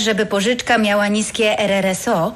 żeby pożyczka miała niskie RRSO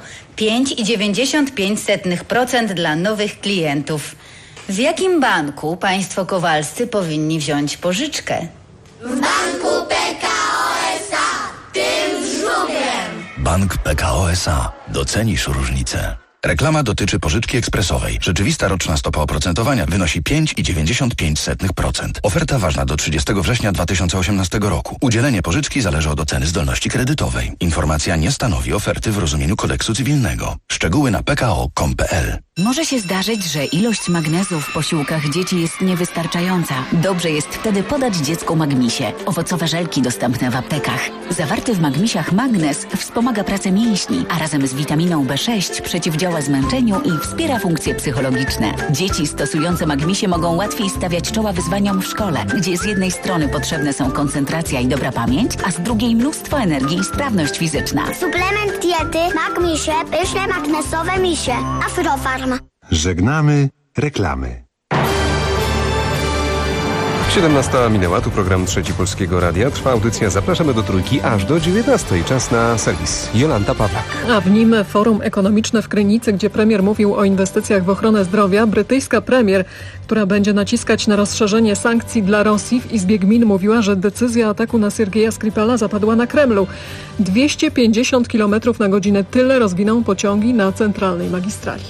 5,95% dla nowych klientów. W jakim banku państwo kowalscy powinni wziąć pożyczkę? W banku PKO SA, tym z żubrem. Bank PKO SA. Docenisz różnicę. Reklama dotyczy pożyczki ekspresowej. Rzeczywista roczna stopa oprocentowania wynosi 5,95%. Oferta ważna do 30 września 2018 roku. Udzielenie pożyczki zależy od oceny zdolności kredytowej. Informacja nie stanowi oferty w rozumieniu kodeksu cywilnego. Szczegóły na pko.com.pl. Może się zdarzyć, że ilość magnezu w posiłkach dzieci jest niewystarczająca. Dobrze jest wtedy podać dziecku Magmisie. Owocowe żelki dostępne w aptekach. Zawarty w Magmisiach magnez wspomaga pracę mięśni, a razem z witaminą B6 przeciwdziała zmęczeniu i wspiera funkcje psychologiczne. Dzieci stosujące Magmisie mogą łatwiej stawiać czoła wyzwaniom w szkole, gdzie z jednej strony potrzebne są koncentracja i dobra pamięć, a z drugiej mnóstwo energii i sprawność fizyczna. Suplement diety Magmisie, pyszne magnesowe misie. Afrofarm. Żegnamy reklamy. 17 minęła, tu program Trzeci Polskiego Radia. Trwa audycja Zapraszamy do Trójki aż do 19. Czas na serwis. Jolanta Pawlak. A w nim forum ekonomiczne w Krynicy, gdzie premier mówił o inwestycjach w ochronę zdrowia. Brytyjska premier, która będzie naciskać na rozszerzenie sankcji dla Rosji, w Izbie Gmin mówiła, że decyzja ataku na Siergieja Skripala zapadła na Kremlu. 250 km na godzinę tyle rozwiną pociągi na centralnej magistrali.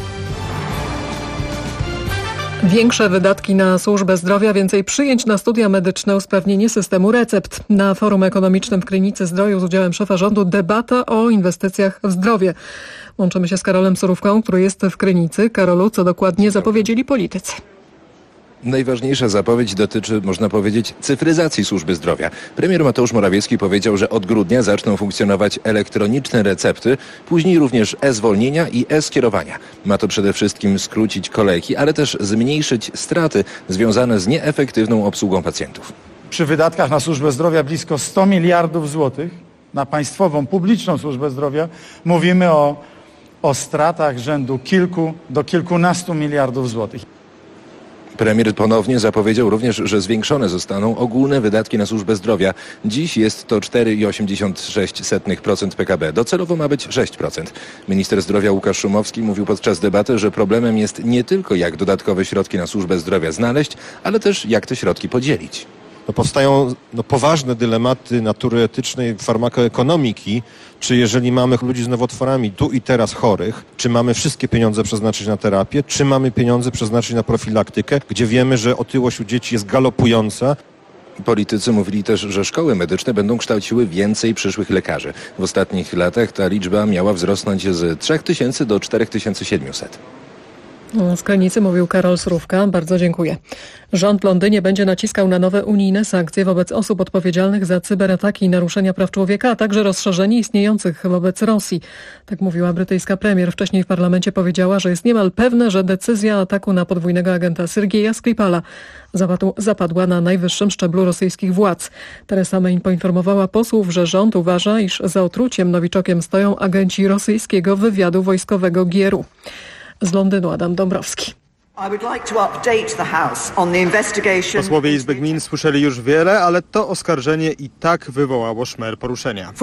Większe wydatki na służbę zdrowia, więcej przyjęć na studia medyczne, usprawnienie systemu recept. Na forum ekonomicznym w Krynicy Zdroju z udziałem szefa rządu debata o inwestycjach w zdrowie. Łączymy się z Karolem Surówką, który jest w Krynicy. Karolu, co dokładnie zapowiedzieli politycy? Najważniejsza zapowiedź dotyczy, można powiedzieć, cyfryzacji służby zdrowia. Premier Mateusz Morawiecki powiedział, że od grudnia zaczną funkcjonować elektroniczne recepty, później również e-zwolnienia i e-skierowania. Ma to przede wszystkim skrócić kolejki, ale też zmniejszyć straty związane z nieefektywną obsługą pacjentów. Przy wydatkach na służbę zdrowia blisko 100 miliardów złotych na państwową, publiczną służbę zdrowia mówimy o stratach rzędu kilku do kilkunastu miliardów złotych. Premier ponownie zapowiedział również, że zwiększone zostaną ogólne wydatki na służbę zdrowia. Dziś jest to 4,86% PKB. Docelowo ma być 6%. Minister zdrowia Łukasz Szumowski mówił podczas debaty, że problemem jest nie tylko jak dodatkowe środki na służbę zdrowia znaleźć, ale też jak te środki podzielić. Powstają poważne dylematy natury etycznej farmakoekonomiki, czy jeżeli mamy ludzi z nowotworami tu i teraz chorych, czy mamy wszystkie pieniądze przeznaczyć na terapię, czy mamy pieniądze przeznaczyć na profilaktykę, gdzie wiemy, że otyłość u dzieci jest galopująca. Politycy mówili też, że szkoły medyczne będą kształciły więcej przyszłych lekarzy. W ostatnich latach ta liczba miała wzrosnąć z 3000 do 4700. Z Krynicy mówił Karol Surówka. Bardzo dziękuję. Rząd w Londynie będzie naciskał na nowe unijne sankcje wobec osób odpowiedzialnych za cyberataki i naruszenia praw człowieka, a także rozszerzenie istniejących wobec Rosji. Tak mówiła brytyjska premier. Wcześniej w parlamencie powiedziała, że jest niemal pewne, że decyzja ataku na podwójnego agenta Siergieja Skripala zapadła na najwyższym szczeblu rosyjskich władz. Theresa May poinformowała posłów, że rząd uważa, iż za otruciem Nowiczokiem stoją agenci rosyjskiego wywiadu wojskowego GRU. Z Londynu Adam Dąbrowski. Posłowie Izby Gmin słyszeli już wiele, ale to oskarżenie i tak wywołało szmer poruszenia.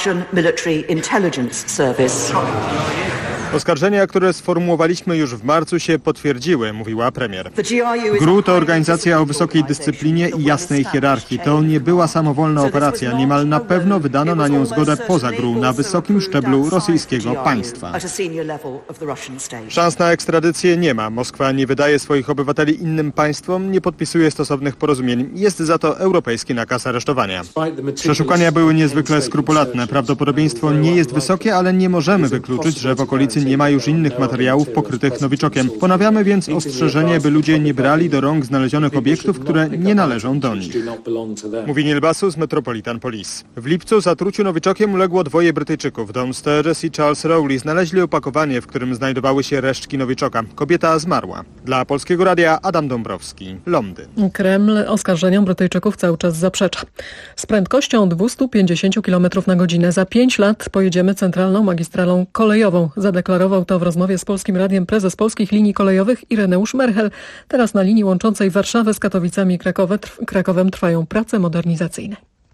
Oskarżenia, które sformułowaliśmy już w marcu, się potwierdziły, mówiła premier. GRU to organizacja o wysokiej dyscyplinie i jasnej hierarchii. To nie była samowolna operacja. Niemal na pewno wydano na nią zgodę poza GRU, na wysokim szczeblu rosyjskiego państwa. Szans na ekstradycję nie ma. Moskwa nie wydaje swoich obywateli innym państwom, nie podpisuje stosownych porozumień. Jest za to europejski nakaz aresztowania. Przeszukania były niezwykle skrupulatne. Prawdopodobieństwo nie jest wysokie, ale nie możemy wykluczyć, że w okolicy nie ma już innych materiałów pokrytych Nowiczokiem. Ponawiamy więc ostrzeżenie, by ludzie nie brali do rąk znalezionych obiektów, które nie należą do nich. Mówi Neil Basu z Metropolitan Police. W lipcu zatruciu Nowiczokiem uległo 2 Brytyjczyków. Don Sturges i Charles Rowley znaleźli opakowanie, w którym znajdowały się resztki Nowiczoka. Kobieta zmarła. Dla Polskiego Radia Adam Dąbrowski, Londyn. Kreml oskarżeniom Brytyjczyków cały czas zaprzecza. Z prędkością 250 km na godzinę za 5 lat pojedziemy centralną magistralą kolejową. Zadeklarował to w rozmowie z Polskim Radiem prezes Polskich Linii Kolejowych Ireneusz Merchel. Teraz na linii łączącej Warszawę z Katowicami i Krakowem trwają prace modernizacyjne.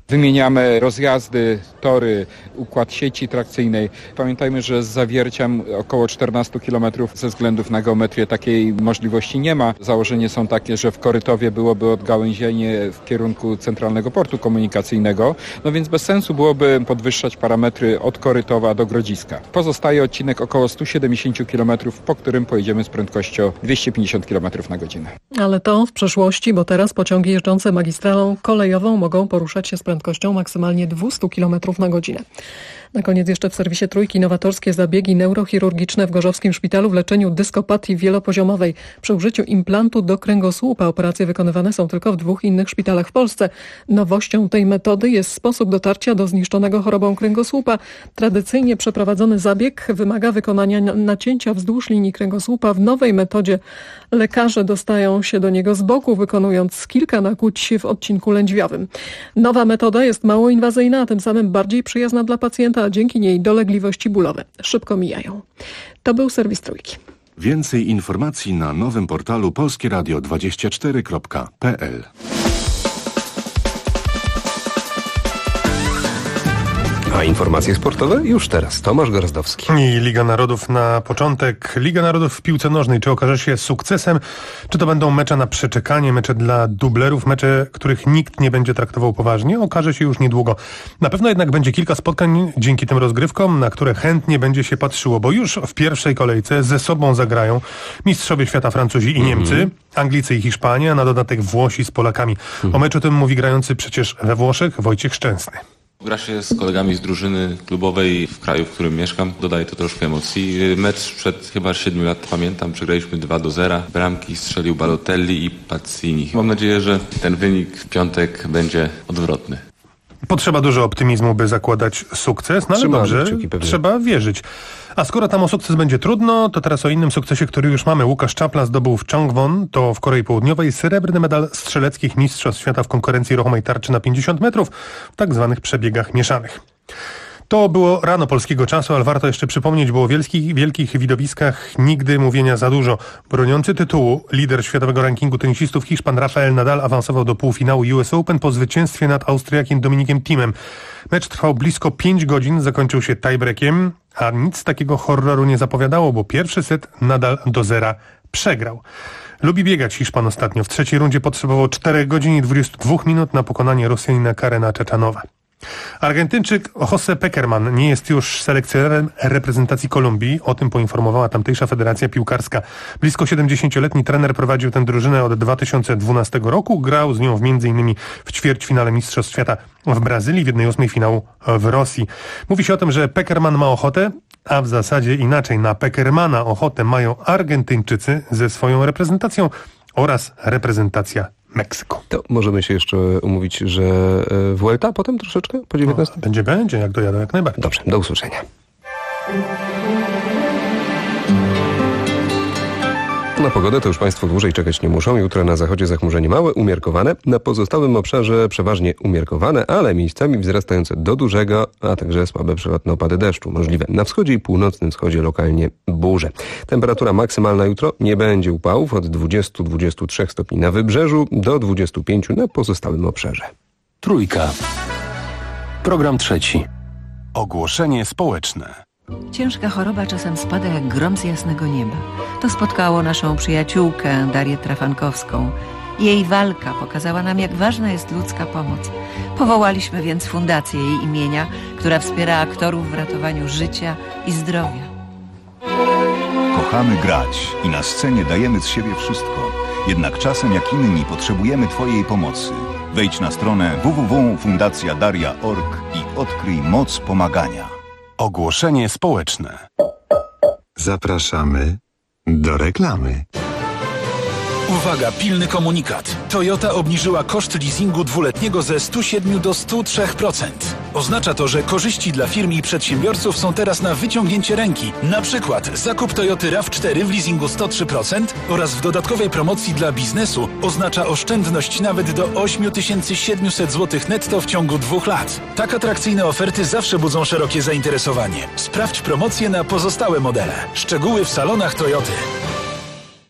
Wymieniamy rozjazdy, tory, układ sieci trakcyjnej. Pamiętajmy, że z Zawierciem około 14 km ze względów na geometrię takiej możliwości nie ma. Założenia są takie, że w Korytowie byłoby odgałęzienie w kierunku Centralnego Portu Komunikacyjnego, no więc bez sensu byłoby podwyższać parametry od Korytowa do Grodziska. Pozostaje odcinek około 170 km, po którym pojedziemy z prędkością 250 km na godzinę. Ale to w przeszłości, bo teraz pociągi jeżdżące magistralą kolejową mogą poruszać się z prędkością maksymalnie 200 km na godzinę. Na koniec jeszcze w serwisie Trójki nowatorskie zabiegi neurochirurgiczne w Gorzowskim Szpitalu w leczeniu dyskopatii wielopoziomowej. Przy użyciu implantu do kręgosłupa operacje wykonywane są tylko w 2 innych szpitalach w Polsce. Nowością tej metody jest sposób dotarcia do zniszczonego chorobą kręgosłupa. Tradycyjnie przeprowadzony zabieg wymaga wykonania nacięcia wzdłuż linii kręgosłupa. W nowej metodzie lekarze dostają się do niego z boku, wykonując kilka nakłuć w odcinku lędźwiowym. Nowa metoda jest mało inwazyjna, a tym samym bardziej przyjazna dla pacjenta, a dzięki niej dolegliwości bólowe szybko mijają. To był serwis Trójki. Więcej informacji na nowym portalu polskieradio24.pl. A informacje sportowe już teraz. Tomasz Gorazdowski. I Liga Narodów na początek. Liga Narodów w piłce nożnej. Czy okaże się sukcesem? Czy to będą mecze na przeczekanie, mecze dla dublerów, mecze, których nikt nie będzie traktował poważnie? Okaże się już niedługo. Na pewno jednak będzie kilka spotkań dzięki tym rozgrywkom, na które chętnie będzie się patrzyło, bo już w pierwszej kolejce ze sobą zagrają mistrzowie świata Francuzi i Niemcy, Anglicy i Hiszpania, a na dodatek Włosi z Polakami. O meczu tym mówi grający przecież we Włoszech Wojciech Szczęsny. Gra się z kolegami z drużyny klubowej w kraju, w którym mieszkam. Dodaje to troszkę emocji. Mecz sprzed chyba 7 lat, pamiętam, przegraliśmy 2-0. Bramki strzelił Balotelli i Pazzini. Mam nadzieję, że ten wynik w piątek będzie odwrotny. Potrzeba dużo optymizmu, by zakładać sukces, no ale dobrze, trzeba wierzyć. A skoro tam o sukces będzie trudno, to teraz o innym sukcesie, który już mamy. Łukasz Czapla zdobył w Chongwon, to w Korei Południowej, srebrny medal strzeleckich mistrzostw świata w konkurencji ruchomej tarczy na 50 metrów w tak zwanych przebiegach mieszanych. To było rano polskiego czasu, ale warto jeszcze przypomnieć, bo o wielkich widowiskach nigdy mówienia za dużo. Broniący tytułu, lider światowego rankingu tenisistów Hiszpan Rafael Nadal awansował do półfinału US Open po zwycięstwie nad Austriakiem Dominikiem Thiem. Mecz trwał blisko 5 godzin, zakończył się tiebreakiem, a nic takiego horroru nie zapowiadało, bo pierwszy set Nadal do 0 przegrał. Lubi biegać Hiszpan ostatnio. W trzeciej rundzie potrzebował 4 godzin i 22 minut na pokonanie Rosjanina Karena Czeczanowa. Argentyńczyk José Pekerman nie jest już selekcjonerem reprezentacji Kolumbii. O tym poinformowała tamtejsza federacja piłkarska. Blisko 70-letni trener prowadził tę drużynę od 2012 roku. Grał z nią m.in. w ćwierćfinale Mistrzostw Świata w Brazylii, w 1/8 finału w Rosji. Mówi się o tym, że Pekerman ma ochotę, a w zasadzie inaczej. Na Pekermana ochotę mają Argentyńczycy ze swoją reprezentacją oraz reprezentacja Meksyku. To możemy się jeszcze umówić, że Vuelta potem troszeczkę po 19? No, będzie, jak dojadę, jak najbardziej. Dobrze, do usłyszenia. Na pogodę to już Państwo dłużej czekać nie muszą. Jutro na zachodzie zachmurzenie małe, umiarkowane. Na pozostałym obszarze przeważnie umiarkowane, ale miejscami wzrastające do dużego, a także słabe przelotne opady deszczu. Możliwe na wschodzie i północnym wschodzie lokalnie burze. Temperatura maksymalna jutro nie będzie upałów od 20-23 stopni na wybrzeżu do 25 na pozostałym obszarze. Trójka. Program trzeci. Ogłoszenie społeczne. Ciężka choroba czasem spada jak grom z jasnego nieba. To spotkało naszą przyjaciółkę Darię Trafankowską. Jej walka pokazała nam, jak ważna jest ludzka pomoc. Powołaliśmy więc fundację jej imienia, która wspiera aktorów w ratowaniu życia i zdrowia. Kochamy grać i na scenie dajemy z siebie wszystko. Jednak czasem jak inni potrzebujemy Twojej pomocy. Wejdź na stronę www.fundacjadaria.org i odkryj moc pomagania. Ogłoszenie społeczne. Zapraszamy do reklamy. Uwaga, pilny komunikat. Toyota obniżyła koszt leasingu dwuletniego ze 107 do 103%. Oznacza to, że korzyści dla firm i przedsiębiorców są teraz na wyciągnięcie ręki. Na przykład zakup Toyoty RAV4 w leasingu 103% oraz w dodatkowej promocji dla biznesu oznacza oszczędność nawet do 8700 zł netto w ciągu 2 lat. Tak atrakcyjne oferty zawsze budzą szerokie zainteresowanie. Sprawdź promocje na pozostałe modele. Szczegóły w salonach Toyoty.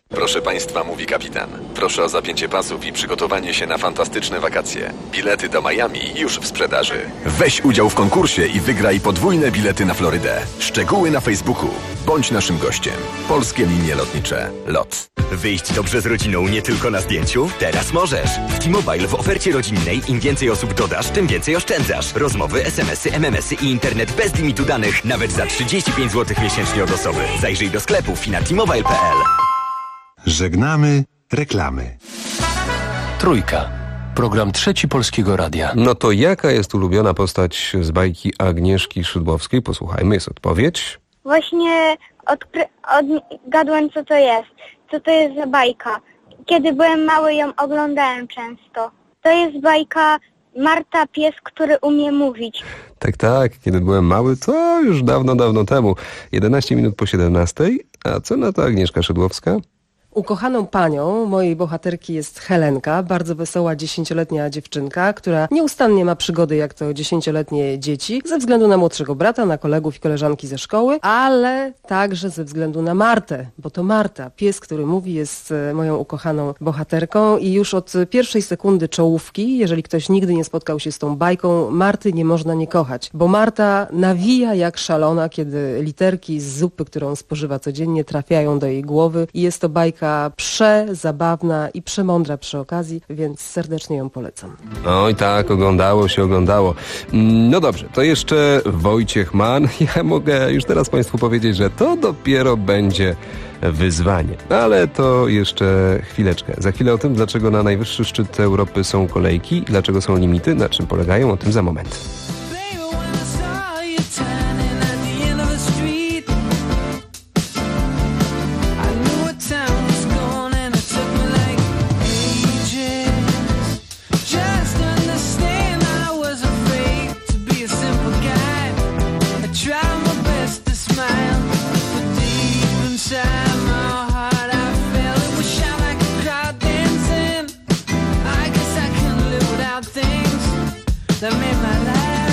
Proszę Państwa, mówi kapitan. Proszę o zapięcie pasów i przygotowanie się na fantastyczne wakacje. Bilety do Miami już w sprzedaży. Weź udział w konkursie i wygraj podwójne bilety na Florydę. Szczegóły na Facebooku. Bądź naszym gościem. Polskie Linie Lotnicze. LOT. Wyjść dobrze z rodziną nie tylko na zdjęciu? Teraz możesz. W T-Mobile w ofercie rodzinnej im więcej osób dodasz, tym więcej oszczędzasz. Rozmowy, SMS-y, MMS-y i internet bez limitu danych. Nawet za 35 zł miesięcznie od osoby. Zajrzyj do sklepów i na t-mobile.pl. Żegnamy reklamy. Trójka. Program Trzeci Polskiego Radia. No to jaka jest ulubiona postać z bajki Agnieszki Szydłowskiej? Posłuchajmy, jest odpowiedź. Właśnie odgadłem, co to jest. Co to jest za bajka. Kiedy byłem mały, ją oglądałem często. To jest bajka Marta, pies, który umie mówić. Tak, kiedy byłem mały, to już dawno temu. 11 minut po 17. A co na to Agnieszka Szydłowska? Ukochaną panią mojej bohaterki jest Helenka, bardzo wesoła 10-letnia dziewczynka, która nieustannie ma przygody jak to 10-letnie dzieci, ze względu na młodszego brata, na kolegów i koleżanki ze szkoły, ale także ze względu na Martę, bo to Marta, pies, który mówi, jest moją ukochaną bohaterką i już od pierwszej sekundy czołówki, jeżeli ktoś nigdy nie spotkał się z tą bajką, Marty nie można nie kochać, bo Marta nawija jak szalona, kiedy literki z zupy, którą spożywa codziennie, trafiają do jej głowy i jest to bajka przezabawna i przemądra przy okazji, więc serdecznie ją polecam. Oj tak, oglądało. No dobrze, to jeszcze Wojciech Mann. Ja mogę już teraz Państwu powiedzieć, że to dopiero będzie wyzwanie. Ale to jeszcze chwileczkę. Za chwilę o tym, dlaczego na najwyższy szczyt Europy są kolejki, dlaczego są limity, na czym polegają, o tym za moment. That made my life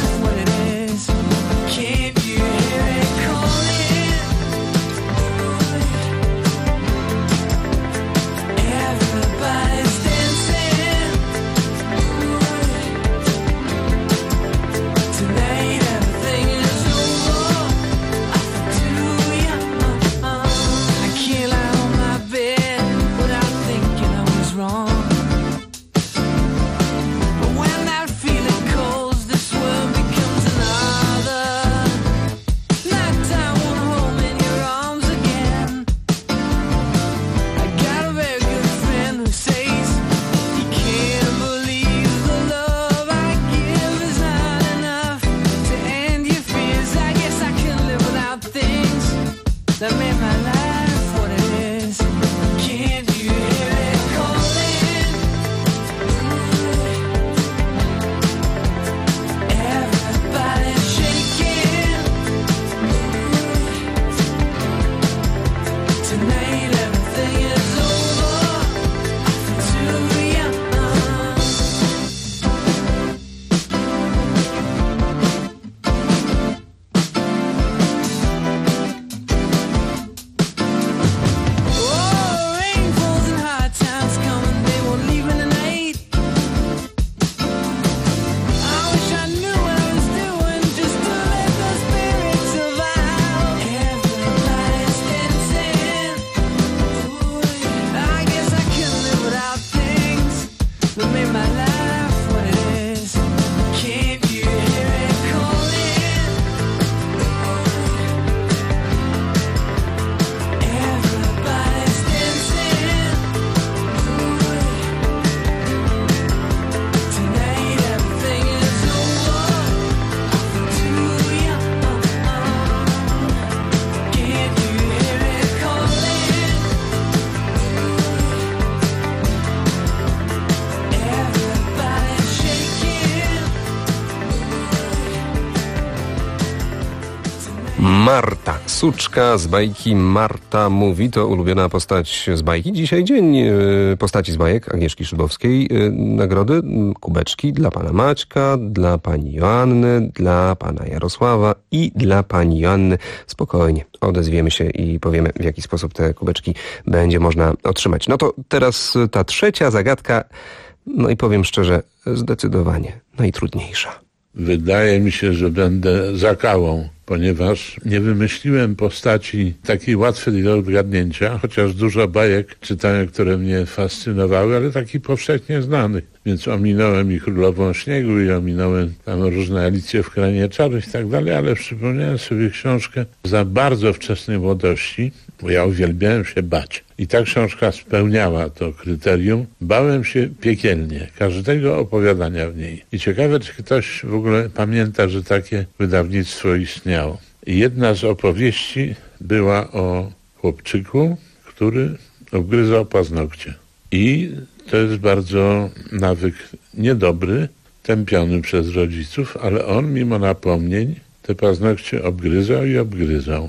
Marta, suczka z bajki Marta mówi, to ulubiona postać z bajki. Dzisiaj dzień postaci z bajek Agnieszki Szydłowskiej. Nagrody, kubeczki dla pana Maćka, dla pani Joanny, dla pana Jarosława i dla pani Joanny. Spokojnie, odezwiemy się i powiemy, w jaki sposób te kubeczki będzie można otrzymać. No to teraz ta trzecia zagadka, no i powiem szczerze, zdecydowanie najtrudniejsza. Wydaje mi się, że będę zakałą, ponieważ nie wymyśliłem postaci takiej łatwej do odgadnięcia, chociaż dużo bajek czytałem, które mnie fascynowały, ale takich powszechnie znanych. Więc ominąłem i Królową Śniegu i ominąłem tam różne Alicje w Krainie Czarów i tak dalej, ale przypomniałem sobie książkę za bardzo wczesnej młodości, bo ja uwielbiałem się bać. I ta książka spełniała to kryterium. Bałem się piekielnie każdego opowiadania w niej. I ciekawe, czy ktoś w ogóle pamięta, że takie wydawnictwo istniało. I jedna z opowieści była o chłopczyku, który obgryzał paznokcie. I to jest bardzo nawyk niedobry, tępiony przez rodziców, ale on mimo napomnień te paznokcie obgryzał i obgryzał.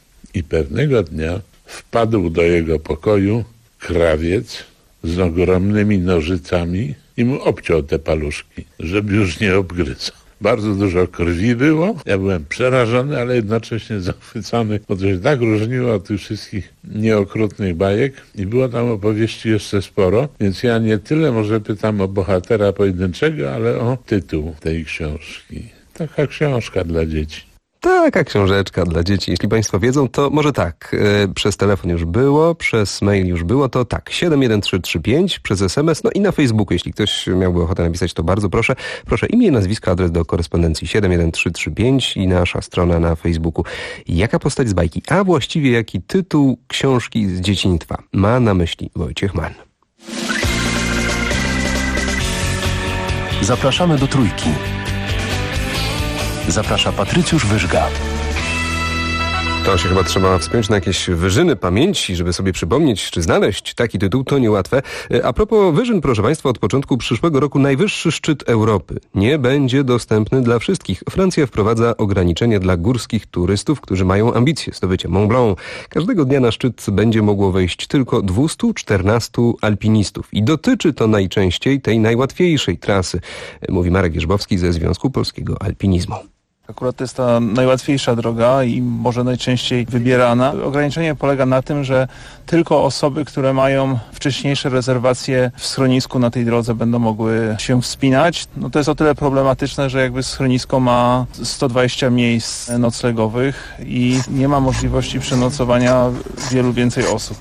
I pewnego dnia wpadł do jego pokoju krawiec z ogromnymi nożycami i mu obciął te paluszki, żeby już nie obgryzał. Bardzo dużo krwi było. Ja byłem przerażony, ale jednocześnie zachwycony, bo to się tak różniło od tych wszystkich nieokrutnych bajek i było tam opowieści jeszcze sporo, więc ja nie tyle może pytam o bohatera pojedynczego, ale o tytuł tej książki. Taka książka dla dzieci. Taka książeczka dla dzieci. Jeśli państwo wiedzą, to może tak. Przez telefon już było, przez mail już było, to tak. 71335, przez SMS, no i na Facebooku. Jeśli ktoś miałby ochotę napisać, to bardzo proszę. Proszę imię, nazwisko, adres do korespondencji 71335 i nasza strona na Facebooku. Jaka postać z bajki, a właściwie jaki tytuł książki z dzieciństwa ma na myśli Wojciech Mann? Zapraszamy do Trójki. Zaprasza Patrycjusz Wyżga. To się chyba trzeba wspiąć na jakieś wyżyny pamięci, żeby sobie przypomnieć, czy znaleźć taki tytuł, to niełatwe. A propos wyżyn, proszę państwa, od początku przyszłego roku najwyższy szczyt Europy nie będzie dostępny dla wszystkich. Francja wprowadza ograniczenie dla górskich turystów, którzy mają ambicje zdobycia Mont Blanc. Każdego dnia na szczyt będzie mogło wejść tylko 214 alpinistów. I dotyczy to najczęściej tej najłatwiejszej trasy, mówi Marek Wierzbowski ze Związku Polskiego Alpinizmu. Akurat to jest ta najłatwiejsza droga i może najczęściej wybierana. Ograniczenie polega na tym, że tylko osoby, które mają wcześniejsze rezerwacje w schronisku na tej drodze będą mogły się wspinać. No to jest o tyle problematyczne, że jakby schronisko ma 120 miejsc noclegowych i nie ma możliwości przenocowania wielu więcej osób.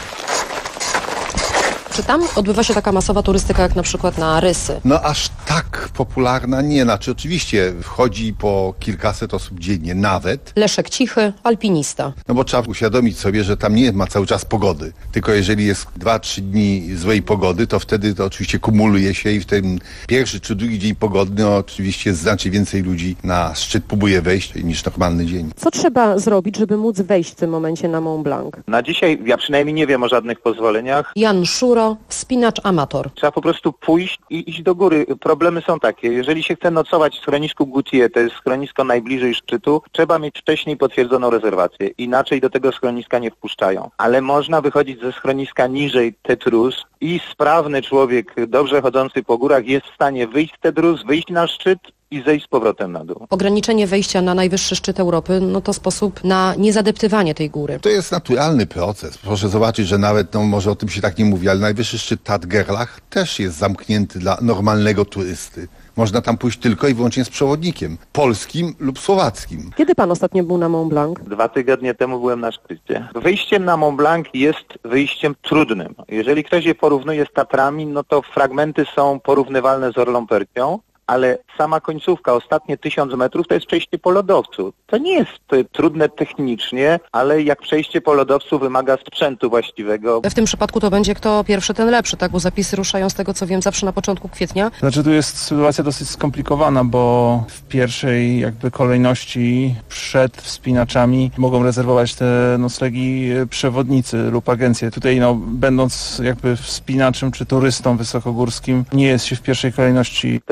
Czy tam odbywa się taka masowa turystyka jak na przykład na Rysy? No aż tak popularna nie, znaczy oczywiście wchodzi po kilkaset osób dziennie nawet. Leszek Cichy, alpinista. No bo trzeba uświadomić sobie, że tam nie ma cały czas pogody, tylko jeżeli jest 2-3 dni złej pogody, to wtedy to oczywiście kumuluje się i w ten pierwszy czy drugi dzień pogodny oczywiście znacznie więcej ludzi na szczyt próbuje wejść niż normalny dzień. Co trzeba zrobić, żeby móc wejść w tym momencie na Mont Blanc? Na dzisiaj ja przynajmniej nie wiem o żadnych pozwoleniach. Jan Szuro, wspinacz amator. Trzeba po prostu pójść i iść do góry. Problemy są takie, jeżeli się chce nocować w schronisku Goutier, to jest schronisko najbliżej szczytu, trzeba mieć wcześniej potwierdzoną rezerwację, inaczej do tego schroniska nie wpuszczają. Ale można wychodzić ze schroniska niżej Tetrus i sprawny człowiek, dobrze chodzący po górach, jest w stanie wyjść z Tetrus, wyjść na szczyt i zejść z powrotem na dół. Ograniczenie wejścia na najwyższy szczyt Europy, no to sposób na niezadeptywanie tej góry. To jest naturalny proces. Proszę zobaczyć, że nawet, no może o tym się tak nie mówi, ale najwyższy szczyt Tatgerlach też jest zamknięty dla normalnego turysty. Można tam pójść tylko i wyłącznie z przewodnikiem, polskim lub słowackim. Kiedy pan ostatnio był na Mont Blanc? 2 tygodnie temu byłem na szczycie. Wyjściem na Mont Blanc jest wyjściem trudnym. Jeżeli ktoś je porównuje z Tatrami, no to fragmenty są porównywalne z Orlą Percią, ale sama końcówka, ostatnie 1000 metrów, to jest przejście po lodowcu. To nie jest trudne technicznie, ale jak przejście po lodowcu wymaga sprzętu właściwego. W tym przypadku to będzie kto pierwszy, ten lepszy, tak? Bo zapisy ruszają z tego, co wiem, zawsze na początku kwietnia. Znaczy tu jest sytuacja dosyć skomplikowana, bo w pierwszej jakby kolejności przed wspinaczami mogą rezerwować te noclegi przewodnicy lub agencje. Tutaj no, będąc jakby wspinaczem czy turystą wysokogórskim, nie jest się w pierwszej kolejności. To jest tak zwany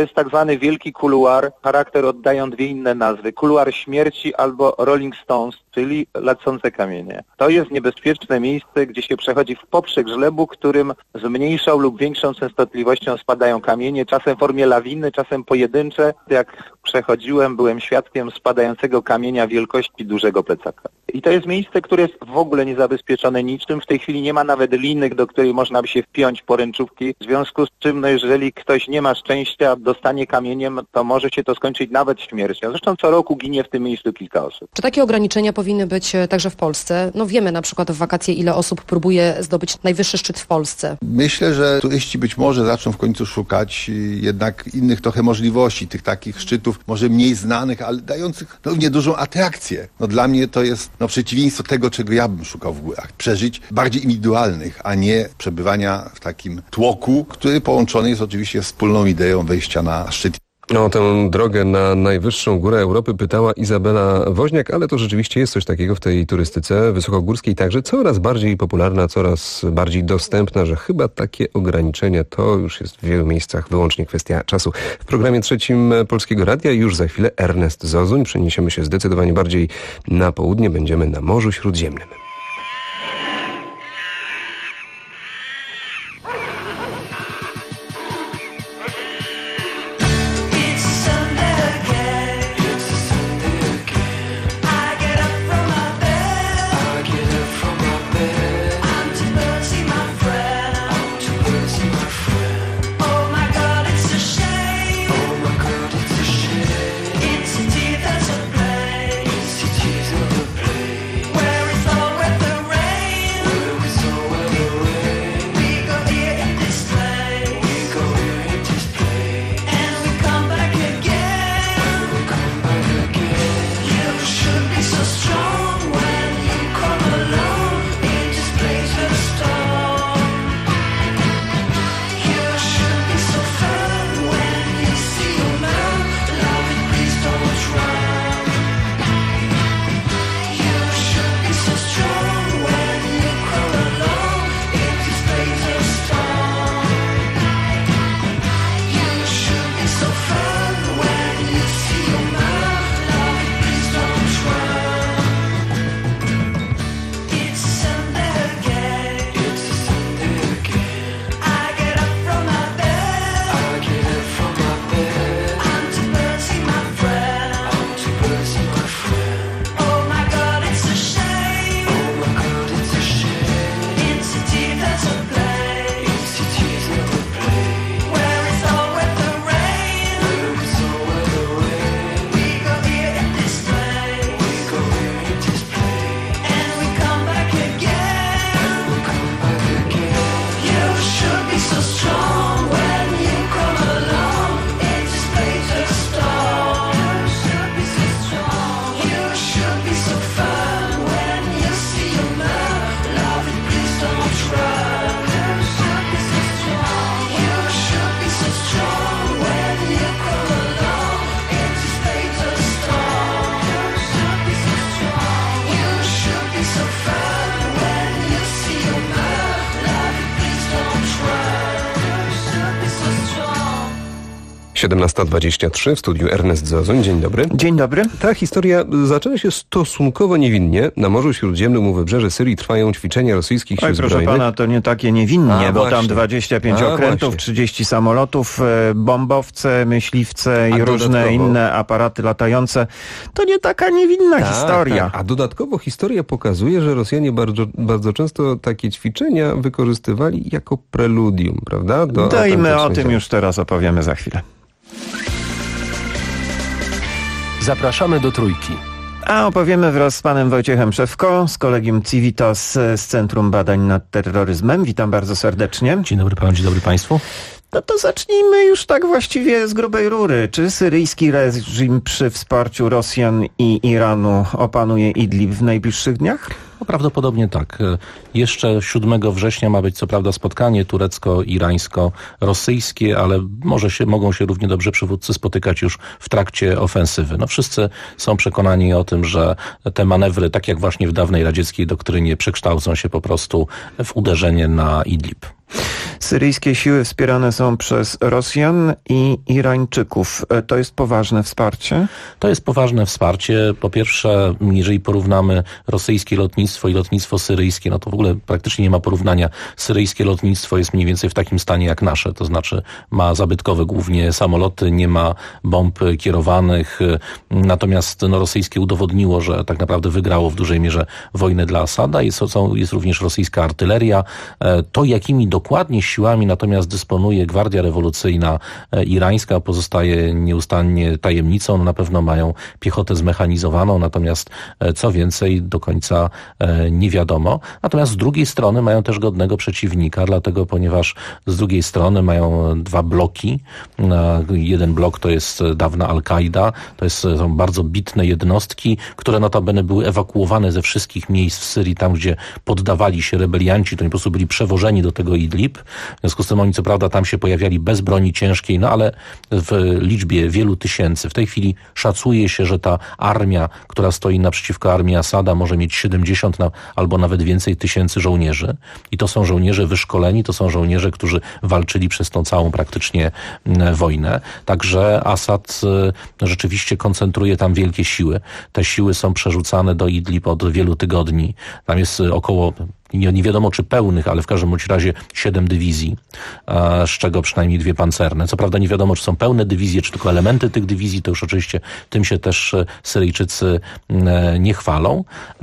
zwany Wielki Kuluar. Charakter oddają dwie inne nazwy. Kuluar śmierci albo Rolling Stones, czyli lecące kamienie. To jest niebezpieczne miejsce, gdzie się przechodzi w poprzek żlebu, którym z mniejszą lub większą częstotliwością spadają kamienie, czasem w formie lawiny, czasem pojedyncze. Jak przechodziłem, byłem świadkiem spadającego kamienia wielkości dużego plecaka. I to jest miejsce, które jest w ogóle niezabezpieczone niczym. W tej chwili nie ma nawet liny, do której można by się wpiąć poręczówki. W związku z czym, jeżeli ktoś nie ma szczęścia, dostanie kamieniem, to może się to skończyć nawet śmiercią. Zresztą co roku ginie w tym miejscu kilka osób. Czy takie ograniczenia powinny być także w Polsce? No wiemy na przykład w wakacje, ile osób próbuje zdobyć najwyższy szczyt w Polsce. Myślę, że turyści być może zaczną w końcu szukać jednak innych trochę możliwości, tych takich szczytów, może mniej znanych, ale dających równie dużą atrakcję. Dla mnie to jest przeciwieństwo tego, czego ja bym szukał w górach. Przeżyć bardziej indywidualnych, a nie przebywania w takim tłoku, który połączony jest oczywiście wspólną ideą wejścia na szczyt. O tę drogę na najwyższą górę Europy pytała Izabela Woźniak, ale to rzeczywiście jest coś takiego w tej turystyce wysokogórskiej, także coraz bardziej popularna, coraz bardziej dostępna, że chyba takie ograniczenia to już jest w wielu miejscach wyłącznie kwestia czasu. W programie trzecim Polskiego Radia już za chwilę Ernest Zozuń. Przeniesiemy się zdecydowanie bardziej na południe, będziemy na Morzu Śródziemnym. Siedemnasta 23 w studiu Ernest Zozuń. Dzień dobry. Dzień dobry. Ta historia zaczęła się stosunkowo niewinnie. Na Morzu Śródziemnym u wybrzeży Syrii trwają ćwiczenia rosyjskich sił zbrojnych. Proszę pana, to nie takie niewinnie, bo tam 25 okrętów, 30 samolotów, bombowce, myśliwce i różne inne aparaty latające. To nie taka niewinna historia. Tak. A dodatkowo historia pokazuje, że Rosjanie bardzo często takie ćwiczenia wykorzystywali jako preludium, prawda? I my o tym już teraz opowiemy za chwilę. Zapraszamy do Trójki. A opowiemy wraz z panem Wojciechem Szewko z kolegium Civitas z Centrum Badań nad Terroryzmem. Witam bardzo serdecznie. Dzień dobry panu, dzień dobry państwu. No to zacznijmy już tak właściwie z grubej rury. Czy syryjski reżim przy wsparciu Rosjan i Iranu opanuje Idlib w najbliższych dniach? No, prawdopodobnie tak. Jeszcze 7 września ma być co prawda spotkanie turecko-irańsko-rosyjskie, ale mogą się równie dobrze przywódcy spotykać już w trakcie ofensywy. No, wszyscy są przekonani o tym, że te manewry, tak jak właśnie w dawnej radzieckiej doktrynie, przekształcą się po prostu w uderzenie na Idlib. Syryjskie siły wspierane są przez Rosjan i Irańczyków. To jest poważne wsparcie? To jest poważne wsparcie. Po pierwsze, jeżeli porównamy rosyjskie lotnictwo i lotnictwo syryjskie, no to w ogóle praktycznie nie ma porównania. Syryjskie lotnictwo jest mniej więcej w takim stanie jak nasze, to znaczy ma zabytkowe głównie samoloty, nie ma bomb kierowanych, natomiast rosyjskie udowodniło, że tak naprawdę wygrało w dużej mierze wojnę dla Asada. Jest również rosyjska artyleria. To, jakimi dokładnie siłami natomiast dysponuje Gwardia Rewolucyjna irańska, pozostaje nieustannie tajemnicą. Na pewno mają piechotę zmechanizowaną, natomiast co więcej do końca nie wiadomo. Natomiast z drugiej strony mają też godnego przeciwnika, dlatego ponieważ z drugiej strony mają dwa bloki. Jeden blok to jest dawna Al-Kaida, są bardzo bitne jednostki, które notabene były ewakuowane ze wszystkich miejsc w Syrii, tam gdzie poddawali się rebelianci, to oni po prostu byli przewożeni do tego Idlib. W związku z tym oni co prawda tam się pojawiali bez broni ciężkiej, no ale w liczbie wielu tysięcy. W tej chwili szacuje się, że ta armia, która stoi naprzeciwko armii Asada, może mieć 70 albo nawet więcej tysięcy żołnierzy. I to są żołnierze wyszkoleni, to są żołnierze, którzy walczyli przez tą całą praktycznie wojnę. Także Asad rzeczywiście koncentruje tam wielkie siły. Te siły są przerzucane do Idlib od wielu tygodni. Tam jest około, nie wiadomo czy pełnych, ale w każdym bądź razie 7 dywizji, z czego przynajmniej 2 pancerne. Co prawda nie wiadomo, czy są pełne dywizje, czy tylko elementy tych dywizji, to już oczywiście tym się też Syryjczycy nie chwalą.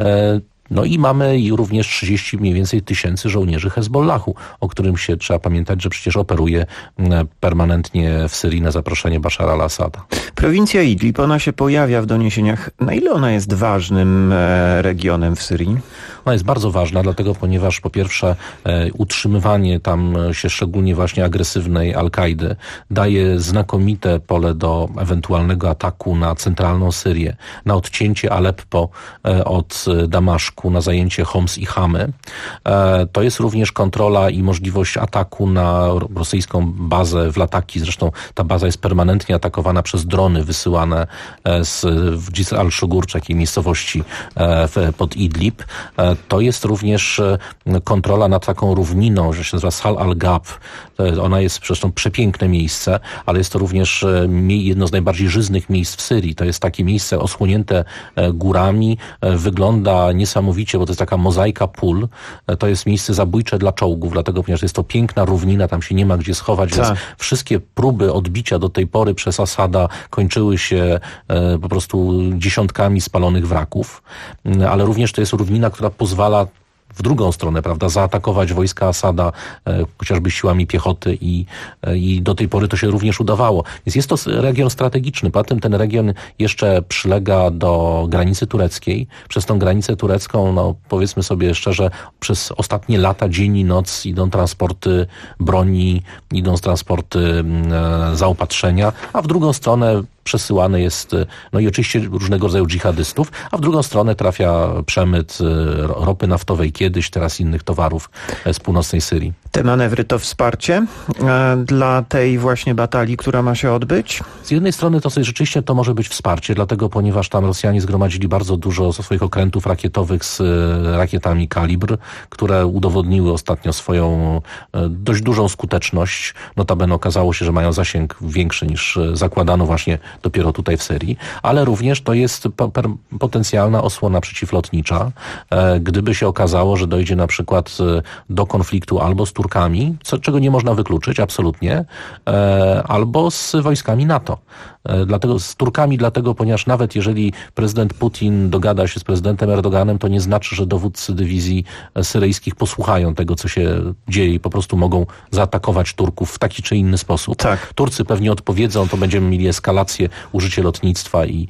No i mamy również 30 mniej więcej tysięcy żołnierzy Hezbollahu, o którym się trzeba pamiętać, że przecież operuje permanentnie w Syrii na zaproszenie Bashara al-Assada. Prowincja Idlib, ona się pojawia w doniesieniach. Na ile ona jest ważnym regionem w Syrii? Ona jest bardzo ważna, dlatego ponieważ po pierwsze utrzymywanie tam się szczególnie właśnie agresywnej Al-Kaidy daje znakomite pole do ewentualnego ataku na centralną Syrię, na odcięcie Aleppo od Damaszku, na zajęcie Homs i Hamy. To jest również kontrola i możliwość ataku na rosyjską bazę w Lataki. Zresztą ta baza jest permanentnie atakowana przez drony wysyłane w Jisr al-Shugur, czy takiej miejscowości pod Idlib. To jest również kontrola nad taką równiną, że się nazywa Sal al-Gab. Ona jest zresztą przepiękne miejsce, ale jest to również jedno z najbardziej żyznych miejsc w Syrii. To jest takie miejsce osłonięte górami. Wygląda niesamowicie, bo to jest taka mozaika pól. To jest miejsce zabójcze dla czołgów, dlatego ponieważ jest to piękna równina, tam się nie ma gdzie schować, więc wszystkie próby odbicia do tej pory przez Asada kończyły się po prostu dziesiątkami spalonych wraków. Ale również to jest równina, która pozwala w drugą stronę, prawda, zaatakować wojska Asada chociażby siłami piechoty i do tej pory to się również udawało. Więc jest to region strategiczny. Poza tym ten region jeszcze przylega do granicy tureckiej. Przez tą granicę turecką, no powiedzmy sobie szczerze, przez ostatnie lata dzień i noc idą transporty broni, idą transporty zaopatrzenia, a w drugą stronę przesyłany jest, no i oczywiście różnego rodzaju dżihadystów, a w drugą stronę trafia przemyt ropy naftowej kiedyś, teraz innych towarów z północnej Syrii. Te manewry to wsparcie dla tej właśnie batalii, która ma się odbyć? Z jednej strony to sobie rzeczywiście to może być wsparcie, dlatego ponieważ tam Rosjanie zgromadzili bardzo dużo swoich okrętów rakietowych z rakietami kalibr, które udowodniły ostatnio swoją dość dużą skuteczność. Notabene okazało się, że mają zasięg większy niż zakładano właśnie dopiero tutaj w Syrii, ale również to jest potencjalna osłona przeciwlotnicza. Gdyby się okazało, że dojdzie na przykład do konfliktu albo z Turkami, czego nie można wykluczyć, absolutnie, albo z wojskami NATO. Dlatego z Turkami, ponieważ nawet jeżeli prezydent Putin dogada się z prezydentem Erdoganem, to nie znaczy, że dowódcy dywizji syryjskich posłuchają tego, co się dzieje i po prostu mogą zaatakować Turków w taki czy inny sposób. Tak. Turcy pewnie odpowiedzą, to będziemy mieli eskalację, użycie lotnictwa i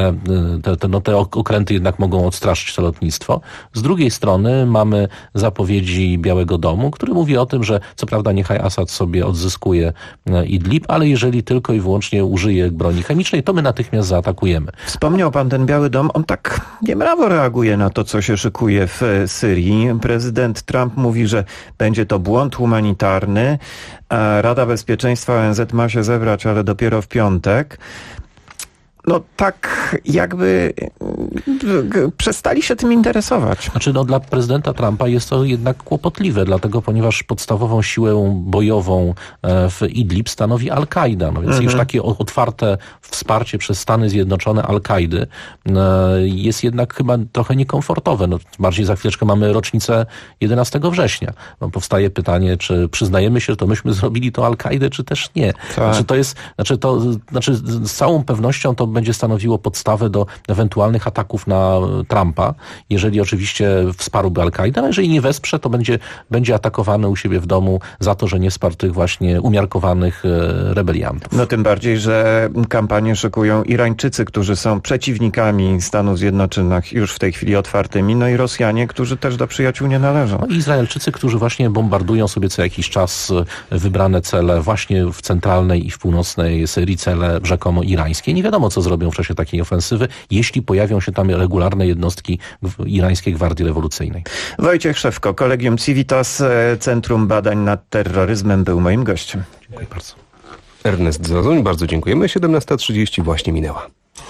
te okręty jednak mogą odstraszyć to lotnictwo. Z drugiej strony mamy zapowiedzi Białego Domu, który mówi o tym, że co prawda niechaj Asad sobie odzyskuje Idlib, ale jeżeli tylko i wyłącznie użyje broni chemicznej, to my natychmiast zaatakujemy. Wspomniał pan ten Biały Dom, on tak niemrawo reaguje na to, co się szykuje w Syrii. Prezydent Trump mówi, że będzie to błąd humanitarny. Rada Bezpieczeństwa ONZ ma się zebrać, ale dopiero w piątek. no tak jakby przestali się tym interesować. Znaczy dla prezydenta Trumpa jest to jednak kłopotliwe, dlatego ponieważ podstawową siłę bojową w Idlib stanowi Al-Kaida. No więc już takie otwarte wsparcie przez Stany Zjednoczone Al-Kaidy jest jednak chyba trochę niekomfortowe. No, bardziej za chwileczkę mamy rocznicę 11 września. No, powstaje pytanie, czy przyznajemy się, że to myśmy zrobili to Al-Kaidę, czy też nie. Tak. Znaczy z całą pewnością to będzie stanowiło podstawę do ewentualnych ataków na Trumpa, jeżeli oczywiście wsparłby Al-Kaidę, a jeżeli nie wesprze, to będzie atakowany u siebie w domu za to, że nie wsparł tych właśnie umiarkowanych rebeliantów. No tym bardziej, że kampanię szykują Irańczycy, którzy są przeciwnikami Stanów Zjednoczonych już w tej chwili otwartymi, no i Rosjanie, którzy też do przyjaciół nie należą. No i Izraelczycy, którzy właśnie bombardują sobie co jakiś czas wybrane cele właśnie w centralnej i w północnej Syrii, cele rzekomo irańskie. Nie wiadomo, co zrobią w czasie takiej ofensywy, jeśli pojawią się tam regularne jednostki irańskiej Gwardii Rewolucyjnej. Wojciech Szewko, Collegium Civitas, Centrum Badań nad Terroryzmem, był moim gościem. Dziękuję bardzo. Ernest Zazoń, bardzo dziękujemy. 17:30 właśnie minęła.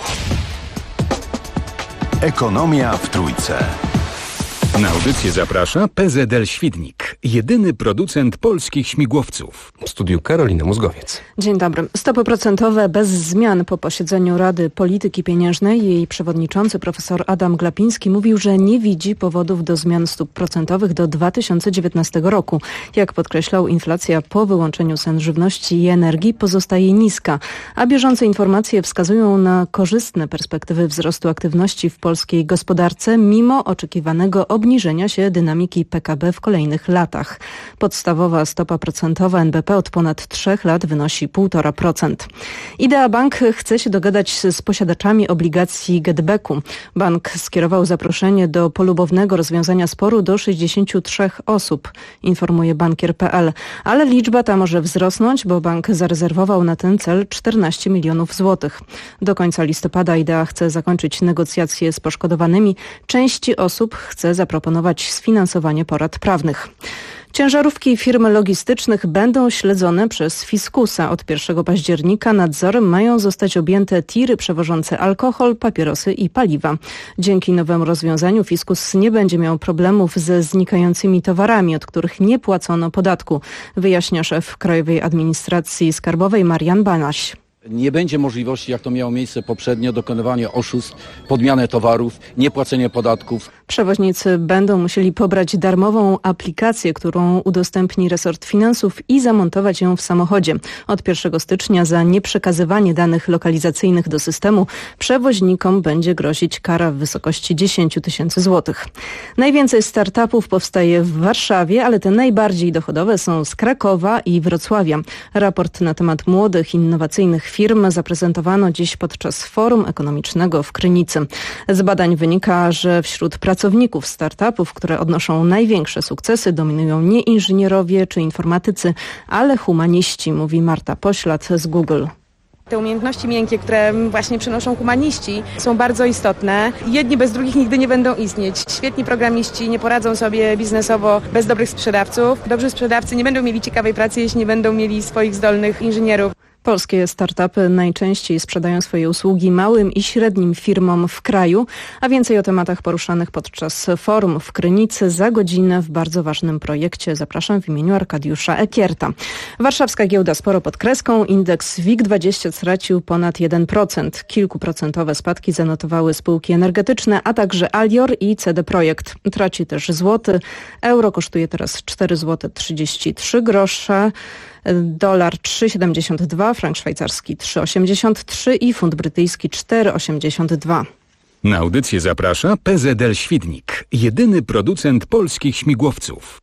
Ekonomia w Trójce. Na audycję zaprasza PZL Świdnik, jedyny producent polskich śmigłowców. W studiu Karolina Mózgowiec. Dzień dobry. Stopy procentowe bez zmian po posiedzeniu Rady Polityki Pieniężnej. Jej przewodniczący profesor Adam Glapiński mówił, że nie widzi powodów do zmian stóp procentowych do 2019 roku. Jak podkreślał, inflacja po wyłączeniu cen żywności i energii pozostaje niska, a bieżące informacje wskazują na korzystne perspektywy wzrostu aktywności w polskiej gospodarce mimo oczekiwanego obniżenia się dynamiki PKB w kolejnych latach. Podstawowa stopa procentowa NBP od ponad 3 lat wynosi 1,5%. Idea Bank chce się dogadać z posiadaczami obligacji GetBacku. Bank skierował zaproszenie do polubownego rozwiązania sporu do 63 osób, informuje bankier.pl. Ale liczba ta może wzrosnąć, bo bank zarezerwował na ten cel 14 milionów złotych. Do końca listopada Idea chce zakończyć negocjacje z poszkodowanymi. Części osób chce zaproponować sfinansowanie porad prawnych. Ciężarówki firm logistycznych będą śledzone przez Fiskusa. Od 1 października nadzorem mają zostać objęte tiry przewożące alkohol, papierosy i paliwa. Dzięki nowemu rozwiązaniu Fiskus nie będzie miał problemów ze znikającymi towarami, od których nie płacono podatku, wyjaśnia szef Krajowej Administracji Skarbowej Marian Banaś. Nie będzie możliwości, jak to miało miejsce poprzednio, dokonywania oszustw, podmianę towarów, niepłacenie podatków. Przewoźnicy będą musieli pobrać darmową aplikację, którą udostępni resort finansów i zamontować ją w samochodzie. Od 1 stycznia za nieprzekazywanie danych lokalizacyjnych do systemu przewoźnikom będzie grozić kara w wysokości 10 000 złotych. Najwięcej startupów powstaje w Warszawie, ale te najbardziej dochodowe są z Krakowa i Wrocławia. Raport na temat młodych, innowacyjnych firm zaprezentowano dziś podczas Forum Ekonomicznego w Krynicy. Z badań wynika, że wśród pracowników startupów, które odnoszą największe sukcesy, dominują nie inżynierowie czy informatycy, ale humaniści, mówi Marta Poślad z Google. Te umiejętności miękkie, które właśnie przynoszą humaniści, są bardzo istotne. Jedni bez drugich nigdy nie będą istnieć. Świetni programiści nie poradzą sobie biznesowo bez dobrych sprzedawców. Dobrzy sprzedawcy nie będą mieli ciekawej pracy, jeśli nie będą mieli swoich zdolnych inżynierów. Polskie startupy najczęściej sprzedają swoje usługi małym i średnim firmom w kraju, a więcej o tematach poruszanych podczas forum w Krynicy za godzinę w bardzo ważnym projekcie. Zapraszam w imieniu Arkadiusza Ekierta. Warszawska giełda sporo pod kreską. Indeks WIG20 stracił ponad 1%. Kilkuprocentowe spadki zanotowały spółki energetyczne, a także Alior i CD Projekt. Traci też złoty. Euro kosztuje teraz 4,33 zł. Dolar 3,72, frank szwajcarski 3,83 i funt brytyjski 4,82. Na audycję zaprasza PZL Świdnik, jedyny producent polskich śmigłowców.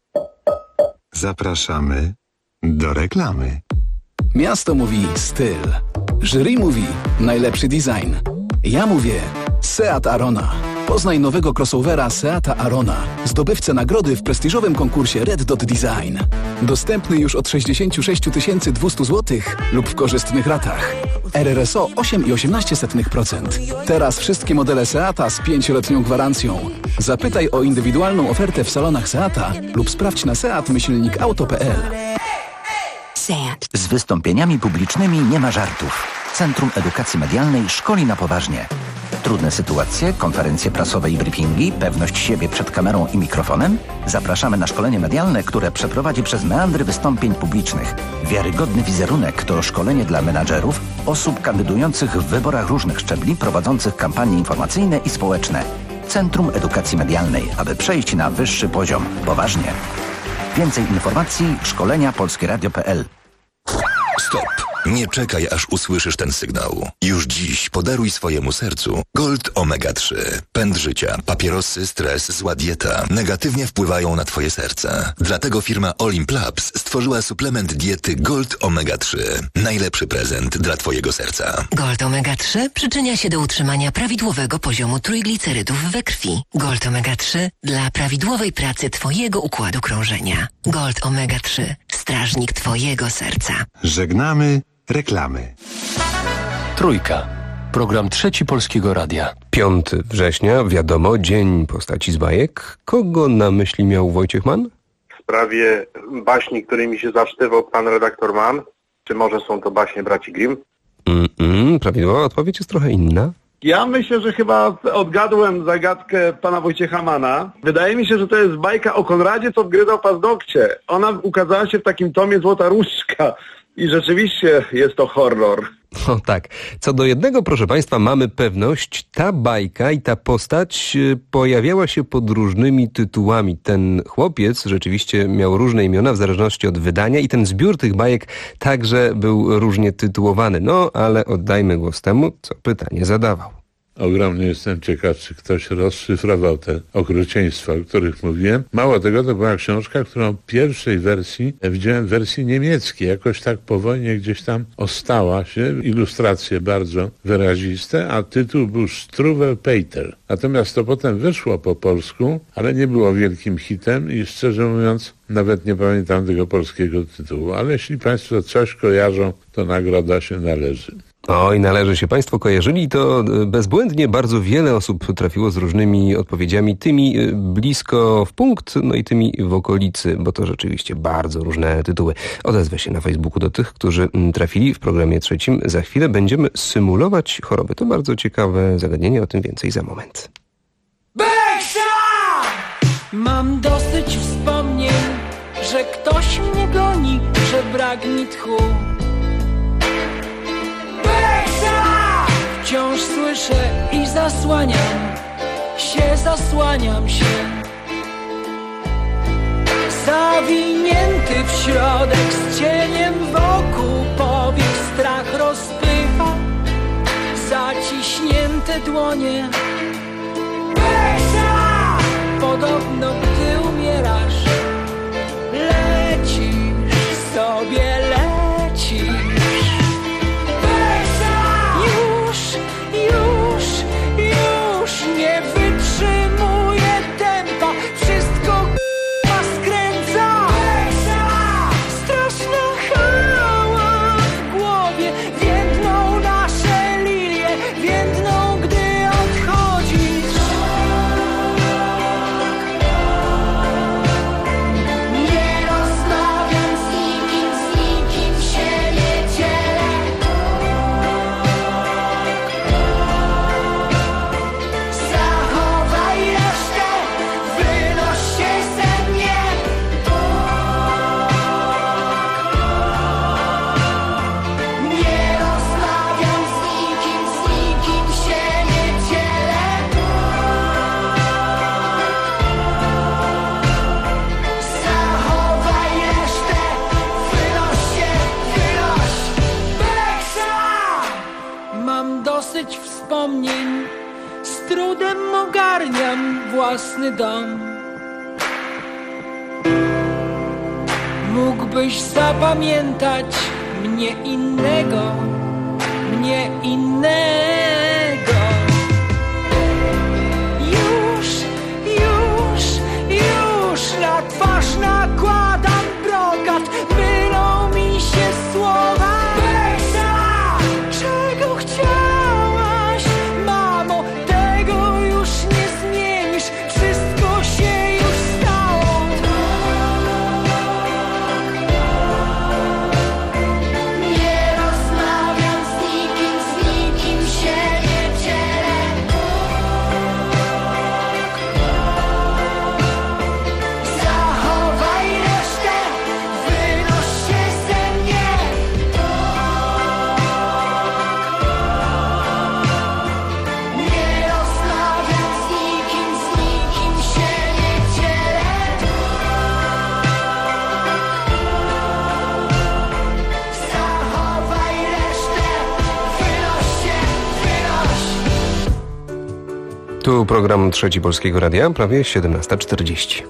Zapraszamy do reklamy. Miasto mówi styl. Jury mówi najlepszy design. Ja mówię Seat Arona. Poznaj nowego crossovera Seata Arona, zdobywcę nagrody w prestiżowym konkursie Red Dot Design. Dostępny już od 66 200 zł lub w korzystnych ratach. RRSO 8,18%. Teraz wszystkie modele Seata z 5-letnią gwarancją. Zapytaj o indywidualną ofertę w salonach Seata lub sprawdź na seat-auto.pl. Seat. Z wystąpieniami publicznymi nie ma żartów. Centrum Edukacji Medialnej szkoli na poważnie. Trudne sytuacje, konferencje prasowe i briefingi, pewność siebie przed kamerą i mikrofonem? Zapraszamy na szkolenie medialne, które przeprowadzi przez meandry wystąpień publicznych. Wiarygodny wizerunek to szkolenie dla menadżerów, osób kandydujących w wyborach różnych szczebli, prowadzących kampanie informacyjne i społeczne. Centrum Edukacji Medialnej, aby przejść na wyższy poziom. Poważnie. Więcej informacji szkolenia polskieradio.pl. Stop! Nie czekaj, aż usłyszysz ten sygnał. Już dziś podaruj swojemu sercu Gold Omega 3. Pęd życia, papierosy, stres, zła dieta negatywnie wpływają na twoje serce. Dlatego firma Olimplabs stworzyła suplement diety Gold Omega 3. Najlepszy prezent dla twojego serca. Gold Omega 3 przyczynia się do utrzymania prawidłowego poziomu trójglicerydów we krwi. Gold Omega 3 dla prawidłowej pracy twojego układu krążenia. Gold Omega 3. Strażnik twojego serca. Żegnamy reklamy. Trójka. Program Trzeci Polskiego Radia. 5 września, wiadomo, Dzień Postaci z bajek. Kogo na myśli miał Wojciech Mann? W sprawie baśni, którymi się zasztywał pan redaktor Mann, czy może są to baśnie braci Grimm? Prawidłowa odpowiedź jest trochę inna. Ja myślę, że chyba odgadłem zagadkę pana Wojciecha Manna. Wydaje mi się, że to jest bajka o Konradzie, co wgryzał paznokcie. Ona ukazała się w takim tomie Złota Różdżka i rzeczywiście jest to horror. O tak. Co do jednego, proszę państwa, mamy pewność, ta bajka i ta postać pojawiała się pod różnymi tytułami. Ten chłopiec rzeczywiście miał różne imiona w zależności od wydania i ten zbiór tych bajek także był różnie tytułowany. No, ale oddajmy głos temu, co pytanie zadawał. Ogromnie jestem ciekaw, czy ktoś rozszyfrował te okrucieństwa, o których mówiłem. Mało tego, to była książka, którą w pierwszej wersji widziałem w wersji niemieckiej. Jakoś tak po wojnie gdzieś tam ostała się. Ilustracje bardzo wyraziste, a tytuł był Struwel Peter. Natomiast to potem wyszło po polsku, ale nie było wielkim hitem i szczerze mówiąc nawet nie pamiętam tego polskiego tytułu. Ale jeśli państwo coś kojarzą, to nagroda się należy. Oj, należy się. Państwo kojarzyli to bezbłędnie. Bardzo wiele osób trafiło z różnymi odpowiedziami, tymi blisko w punkt, no i tymi w okolicy, bo to rzeczywiście bardzo różne tytuły. Odezwę się na Facebooku do tych, którzy trafili w programie trzecim. Za chwilę będziemy symulować choroby. To bardzo ciekawe zagadnienie, o tym więcej za moment. Mam dosyć wspomnień, że ktoś mnie goni, że brak mi tchu. Wciąż słyszę i zasłaniam się zawinięty w środek z cieniem wokół, powiek strach rozpycha zaciśnięte dłonie. Podobno gdy umierasz, lecisz sobie, lecisz. Już nie wytrzymuję tempa, wszystko skręca. Straszna chała w głowie, więdną nasze lilie, więdną gdy odchodzisz. Nie rozmawiam z nikim się nie dzielę. Wspomnień, z trudem ogarniam własny dom. Mógłbyś zapamiętać mnie innego. Już na twarz nakładam brokat, mylą mi się słowa. Czego chciałaś, mamo? Tego już nie zmienisz, wszystko się już stało. Nie rozmawiam z nikim. Tu program Trzeci Polskiego Radia, prawie 17:40.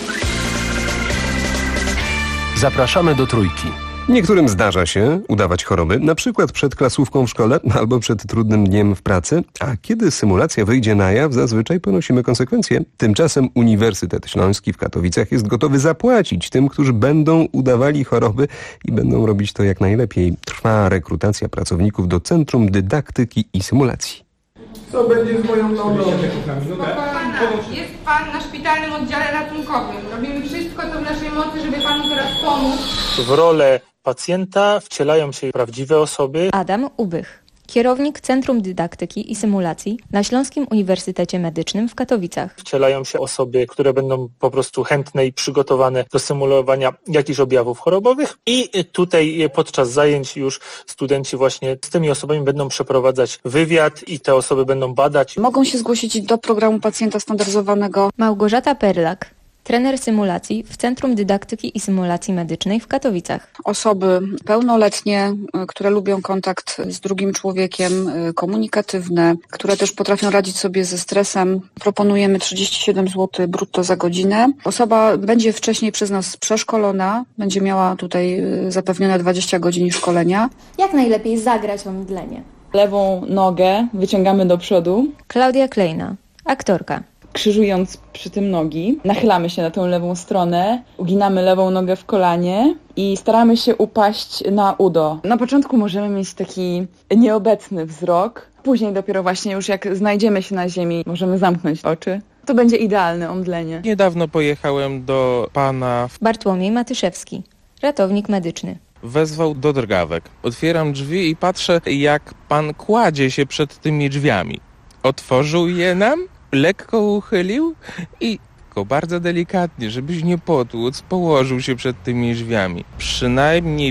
Zapraszamy do Trójki. Niektórym zdarza się udawać choroby, na przykład przed klasówką w szkole albo przed trudnym dniem w pracy, a kiedy symulacja wyjdzie na jaw, zazwyczaj ponosimy konsekwencje. Tymczasem Uniwersytet Śląski w Katowicach jest gotowy zapłacić tym, którzy będą udawali choroby i będą robić to jak najlepiej. Trwa rekrutacja pracowników do Centrum Dydaktyki i Symulacji. Co będzie z moją nogą? Jest pan na szpitalnym oddziale ratunkowym. Robimy wszystko, co w naszej mocy, żeby panu teraz pomóc. W rolę pacjenta wcielają się prawdziwe osoby. Adam Ubych, kierownik Centrum Dydaktyki i Symulacji na Śląskim Uniwersytecie Medycznym w Katowicach. Wcielają się osoby, które będą po prostu chętne i przygotowane do symulowania jakichś objawów chorobowych i tutaj podczas zajęć już studenci właśnie z tymi osobami będą przeprowadzać wywiad i te osoby będą badać. Mogą się zgłosić do programu pacjenta standaryzowanego. Małgorzata Perlak, trener symulacji w Centrum Dydaktyki i Symulacji Medycznej w Katowicach. Osoby pełnoletnie, które lubią kontakt z drugim człowiekiem, komunikatywne, które też potrafią radzić sobie ze stresem. Proponujemy 37 zł brutto za godzinę. Osoba będzie wcześniej przez nas przeszkolona, będzie miała tutaj zapewnione 20 godzin szkolenia. Jak najlepiej zagrać omdlenie? Lewą nogę wyciągamy do przodu. Klaudia Klejna, aktorka. Krzyżując przy tym nogi, nachylamy się na tą lewą stronę, uginamy lewą nogę w kolanie i staramy się upaść na udo. Na początku możemy mieć taki nieobecny wzrok, później dopiero właśnie już jak znajdziemy się na ziemi, możemy zamknąć oczy. To będzie idealne omdlenie. Niedawno pojechałem do pana... Bartłomiej Matyszewski, ratownik medyczny. Wezwał do drgawek. Otwieram drzwi i patrzę, jak pan kładzie się przed tymi drzwiami. Otworzył je nam, lekko uchylił i bardzo delikatnie, żebyś nie potłuc, położył się przed tymi drzwiami. Przynajmniej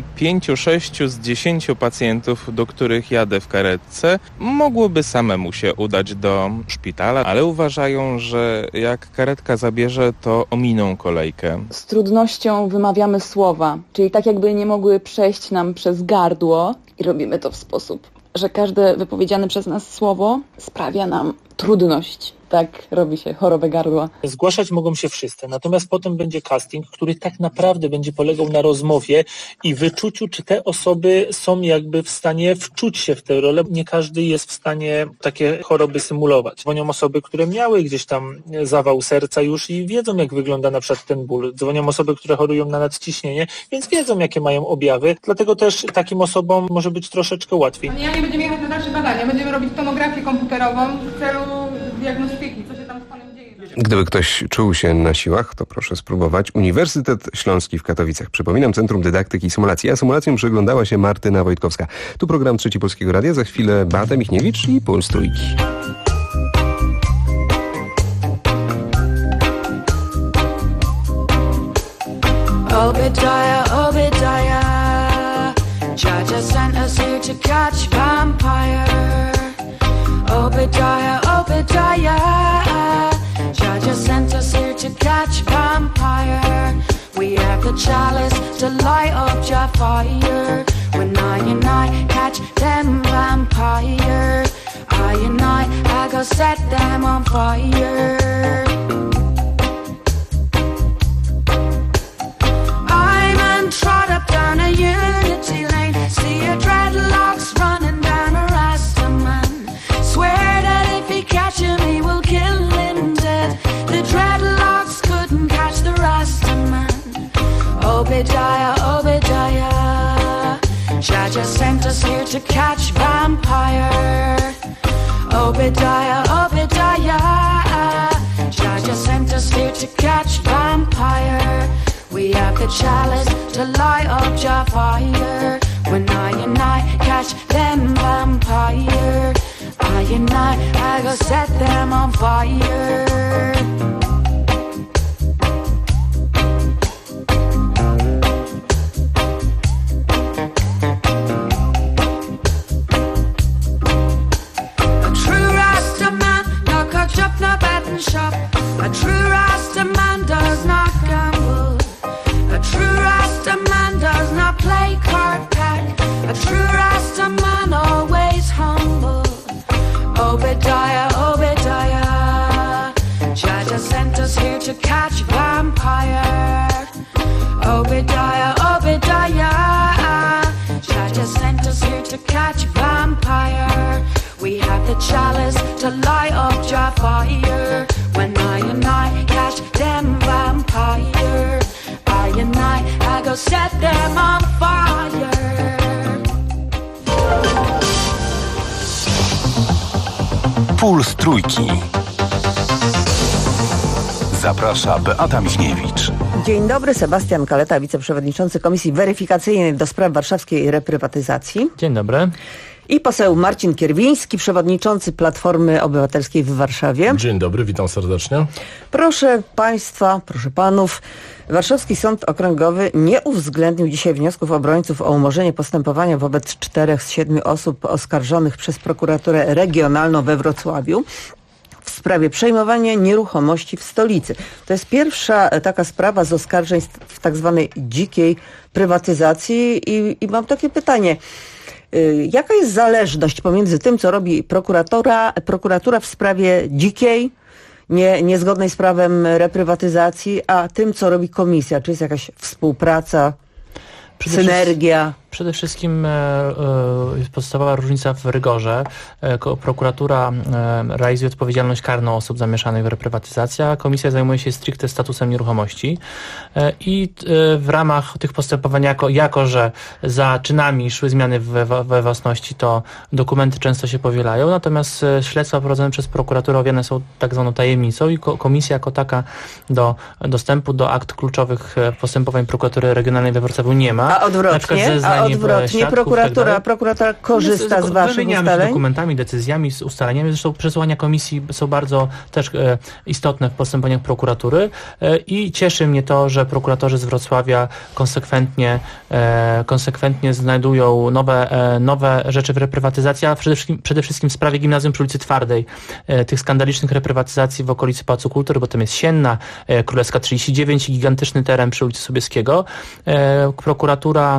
5-6 z 10 pacjentów, do których jadę w karetce, mogłoby samemu się udać do szpitala, ale uważają, że jak karetka zabierze, to ominą kolejkę. Z trudnością wymawiamy słowa, czyli tak jakby nie mogły przejść nam przez gardło i robimy to w sposób, że każde wypowiedziane przez nas słowo sprawia nam trudność. Tak robi się chorobę gardła. Zgłaszać mogą się wszyscy, natomiast potem będzie casting, który tak naprawdę będzie polegał na rozmowie i wyczuciu, czy te osoby są jakby w stanie wczuć się w tę rolę. Nie każdy jest w stanie takie choroby symulować. Dzwonią osoby, które miały gdzieś tam zawał serca już i wiedzą, jak wygląda na przykład ten ból. Dzwonią osoby, które chorują na nadciśnienie, więc wiedzą, jakie mają objawy. Dlatego też takim osobom może być troszeczkę łatwiej. Ja nie będziemy jechać na dalsze badania. Będziemy robić tomografię komputerową w celu diagnostyki, co się tam z panem dzieje. Gdyby ktoś czuł się na siłach, to proszę spróbować. Uniwersytet Śląski w Katowicach. Przypominam, Centrum Dydaktyki i Symulacji. A symulacją przyglądała się Martyna Wojtkowska. Tu program Trzeci Polskiego Radia. Za chwilę Beata Michniewicz i Puls Trójki. Obadiah, Obadiah, Jaja sent us here to catch vampire. Obadiah, Obadiah, Jaja sent us here to catch vampire. We have the chalice to light up your fire. When I and I catch them vampire, I go set them on fire. I'm trot up down a Unity lane, see your dreadlocks running down a Rastaman. Swear that if he catches me, we'll kill him dead. The dreadlocks couldn't catch the Rastaman. Obadiah, Obadiah, Jaja sent us here to catch vampire. Obadiah, Obadiah, Jaja sent us here to catch vampire. We have the chalice to light up your fire. When I and I catch them vampire, I go set them on fire. A true Rasta man, no catch up, no betting shop. A true Rasta man does not gamble. A true Rasta man does not play card pack. A true Rasta man always humble. Obadiah, Obadiah, Trójki. Zaprasza Beata Michniewicz. Dzień dobry, Sebastian Kaleta, wiceprzewodniczący Komisji Weryfikacyjnej do spraw warszawskiej reprywatyzacji. Dzień dobry. I poseł Marcin Kierwiński, przewodniczący Platformy Obywatelskiej w Warszawie. Dzień dobry, witam serdecznie. Proszę państwa, proszę panów, Warszawski Sąd Okręgowy nie uwzględnił dzisiaj wniosków obrońców o umorzenie postępowania wobec 4 z 7 osób oskarżonych przez prokuraturę regionalną we Wrocławiu w sprawie przejmowania nieruchomości w stolicy. To jest pierwsza taka sprawa z oskarżeń w tak zwanej dzikiej prywatyzacji i mam takie pytanie. Jaka jest zależność pomiędzy tym, co robi prokuratura w sprawie dzikiej, niezgodnej z prawem reprywatyzacji, a tym, co robi komisja? Czy jest jakaś współpraca, synergia? Przede wszystkim podstawowa różnica w rygorze. Prokuratura realizuje odpowiedzialność karną osób zamieszanych w reprywatyzację, a komisja zajmuje się stricte statusem nieruchomości. I w ramach tych postępowań, jako że za czynami szły zmiany we własności, to dokumenty często się powielają, natomiast śledztwa prowadzone przez prokuraturę owiane są tak zwaną tajemnicą i komisja jako taka do dostępu do akt kluczowych postępowań prokuratury regionalnej we Wrocławiu nie ma. A odwrotnie, prokuratura korzysta z waszych ustaleń? Z dokumentami, decyzjami, z ustaleniami. Zresztą przesłania komisji są bardzo też istotne w postępowaniach prokuratury i cieszy mnie to, że prokuratorzy z Wrocławia konsekwentnie znajdują nowe rzeczy w reprywatyzacji, a przede wszystkim w sprawie gimnazjum przy ulicy Twardej, tych skandalicznych reprywatyzacji w okolicy Pałacu Kultury, bo tam jest Sienna, Królewska 39 i gigantyczny teren przy ulicy Sobieskiego. Prokuratura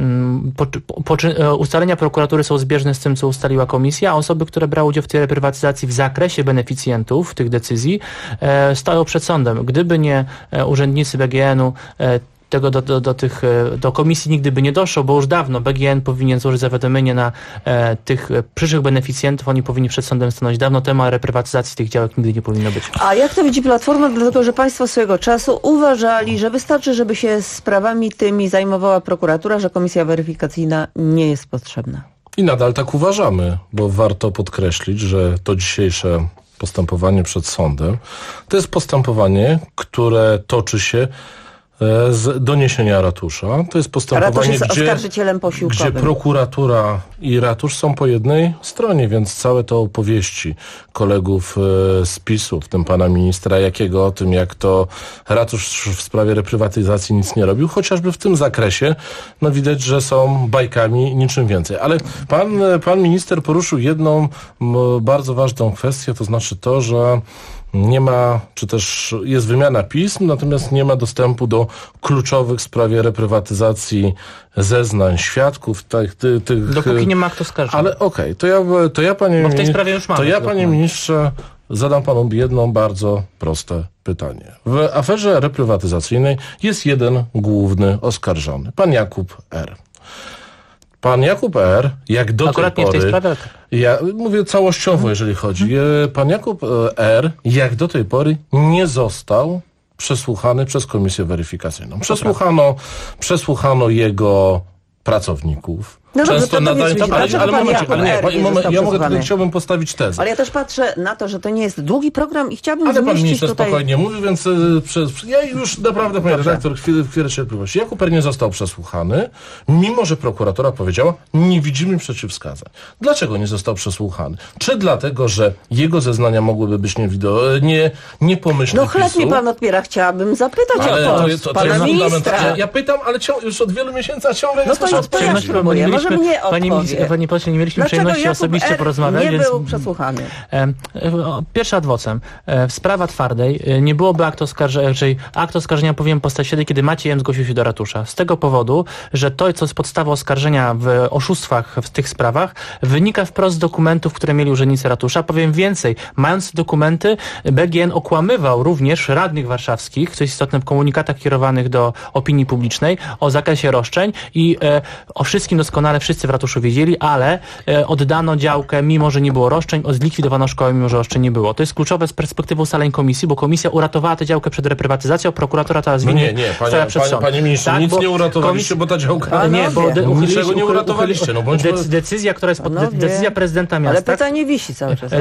ustalenia prokuratury są zbieżne z tym, co ustaliła komisja, a osoby, które brały udział w tej reprywatyzacji w zakresie beneficjentów tych decyzji stoją przed sądem. Gdyby nie urzędnicy BGN-u, tego do komisji nigdy by nie doszło, bo już dawno BGN powinien złożyć zawiadomienie na tych przyszłych beneficjentów, oni powinni przed sądem stanąć dawno temu, a reprywatyzacji tych działek nigdy nie powinno być. A jak to widzi Platforma? Dlatego, że państwo swojego czasu uważali, że wystarczy, żeby się sprawami tymi zajmowała prokuratura, że komisja weryfikacyjna nie jest potrzebna. I nadal tak uważamy, bo warto podkreślić, że to dzisiejsze postępowanie przed sądem to jest postępowanie, które toczy się z doniesienia ratusza. To jest postępowanie, gdzie prokuratura i ratusz są po jednej stronie, więc całe te opowieści kolegów z PiS-u, w tym pana ministra Jakiego, o tym, jak to ratusz w sprawie reprywatyzacji nic nie robił, chociażby w tym zakresie, no widać, że są bajkami, niczym więcej. Ale pan minister poruszył jedną bardzo ważną kwestię, to znaczy to, że nie ma, czy też jest wymiana pism, natomiast nie ma dostępu do kluczowych w sprawie reprywatyzacji zeznań, świadków, tych... Dopóki nie ma kto skarżyć. Ale okej, to ja panie... Bo w tej sprawie już mamy. To ja, panie ministrze, zadam panu jedno bardzo proste pytanie. W aferze reprywatyzacyjnej jest jeden główny oskarżony, pan Jakub R. Pan Jakub R., jak do akurat tej pory... nie w tej sprawie, tak. Ja mówię całościowo, jeżeli chodzi. Pan Jakub R., jak do tej pory, nie został przesłuchany przez Komisję Weryfikacyjną. Przesłuchano jego pracowników. No często nadają... Chciałbym postawić tezę. Ale ja też patrzę na to, że to nie jest długi program i chciałbym ale zmieścić pan minister tutaj... spokojnie mówi, więc ja już naprawdę, panie redaktor, chwilę cierpliwości. Jakub R. nie został przesłuchany, mimo że prokuratura powiedziała, nie widzimy przeciwwskazań. Dlaczego nie został przesłuchany? Czy dlatego, że jego zeznania mogłyby być niepomyślne? No chętnie pan odpiera, chciałabym zapytać o to pana ministra. Ja pytam, ale już od wielu miesięcy, a ciągle nie słyszę. To ja spróbuję. Może mnie odpowie. Panie pośle, nie mieliśmy przyjemności osobiście porozmawiać. Nie był przesłuchany. Pierwszy adwocem. W sprawa Twardej nie byłoby aktu oskarżenia, czyli akt oskarżenia powinien powstać wtedy, kiedy Maciej M. zgłosił się do ratusza. Z tego powodu, że to, co jest podstawą oskarżenia w oszustwach w tych sprawach, wynika wprost z dokumentów, które mieli urzędnicy ratusza. Powiem więcej, mając dokumenty, BGN okłamywał również radnych warszawskich, co jest istotne w komunikatach kierowanych do opinii publicznej, o zakresie roszczeń i o wszystkim doskonale doskonale wszyscy w ratuszu wiedzieli, ale oddano działkę, mimo że nie było roszczeń, zlikwidowano szkołę, mimo że roszczeń nie było. To jest kluczowe z perspektywy ustaleń komisji, bo komisja uratowała tę działkę przed reprywatyzacją, prokuratura teraz winnie stawia przed sąd. Panie ministrze, nic nie uratowaliście, bo ta działka... niczego nie uratowaliście. Decyzja, która jest decyzja prezydenta miasta... Ale pytanie wisi cały czas.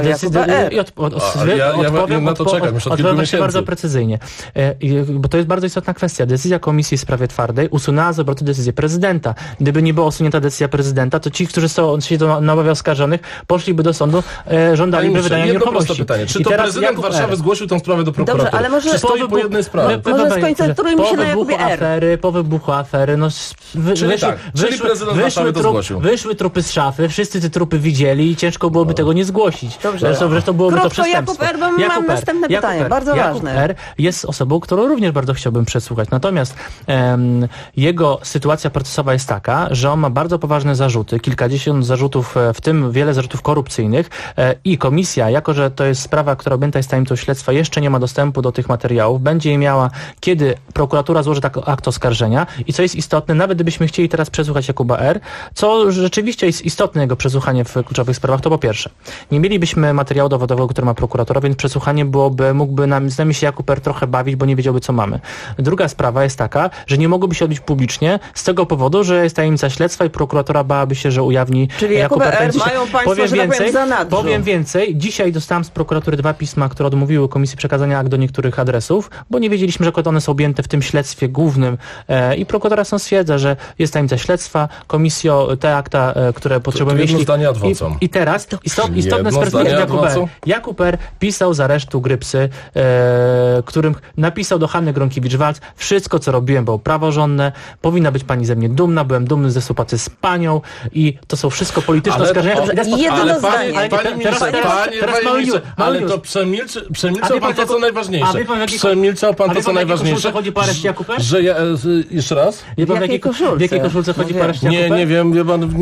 Odpowiem na to czekam już od kilku miesięcy. bardzo precyzyjnie. Bo to jest bardzo istotna kwestia. Decyzja komisji w sprawie twardej usunęła z obrotu decyzję prezydenta. Gdyby nie była usunięta decyzja prezydenta, to ci, którzy siedzą na ławie oskarżonych, poszliby do sądu, żądaliby wydania nieruchomości. Pytanie. Czy to prezydent Warszawy zgłosił tę sprawę do prokuratury? Dobrze, ale może stoi po jednej sprawie? Może skoncentrujmy się na Jakubie R. Po wybuchu afery, czyli prezydent Warszawy to zgłosił. Wyszły trupy z szafy, wszyscy te trupy widzieli i ciężko byłoby tego nie zgłosić. Dobrze. Zresztą byłoby to przestępstwo. Jakub R, bo mam następne pytanie, bardzo ważne. Jakub R jest osobą, którą również bardzo chciałbym przesłuchać. Natomiast jego sytuacja procesowa jest taka, że on ma bardzo poważne zarzuty, kilkadziesiąt zarzutów, w tym wiele zarzutów korupcyjnych i komisja, jako że to jest sprawa, która objęta jest tajemnicą śledztwa, jeszcze nie ma dostępu do tych materiałów, będzie je miała, kiedy prokuratura złoży akt oskarżenia i co jest istotne, nawet gdybyśmy chcieli teraz przesłuchać Jakuba R., co rzeczywiście jest istotne jego przesłuchanie w kluczowych sprawach, to po pierwsze, nie mielibyśmy materiału dowodowego, który ma prokuratora, więc przesłuchanie mógłby z nami się Jakub R. trochę bawić, bo nie wiedziałby, co mamy. Druga sprawa jest taka, że nie mogłoby się odbyć publicznie z tego powodu, że jest tajemnica śledztwa i prokuratura bałaby się, że ujawni Jakub R. Mają państwo, Powiem więcej, dzisiaj dostałam z prokuratury 2 pisma, które odmówiły komisji przekazania akt do niektórych adresów, bo nie wiedzieliśmy, że one są objęte w tym śledztwie głównym i prokuratura stwierdza, że jest tajemnica śledztwa, komisjo, te akta, które potrzebujemy. I teraz istotne z perspektywy Jakub R. pisał z aresztu Grypsy, którym napisał do Hanny Gronkiewicz-Waltz: wszystko, co robiłem, było praworządne, powinna być pani ze mnie dumna, byłem dumny ze współpracy z panią i to są wszystko polityczne oskarżenia. Ale to przemilczał pan to, co najważniejsze. Przemilczał pan to, co najważniejsze. Chodzi po areszcie Jakub R? Jeszcze raz? W jakiej koszulce chodzi po areszcie Jakub R? Nie wiem, wie pan,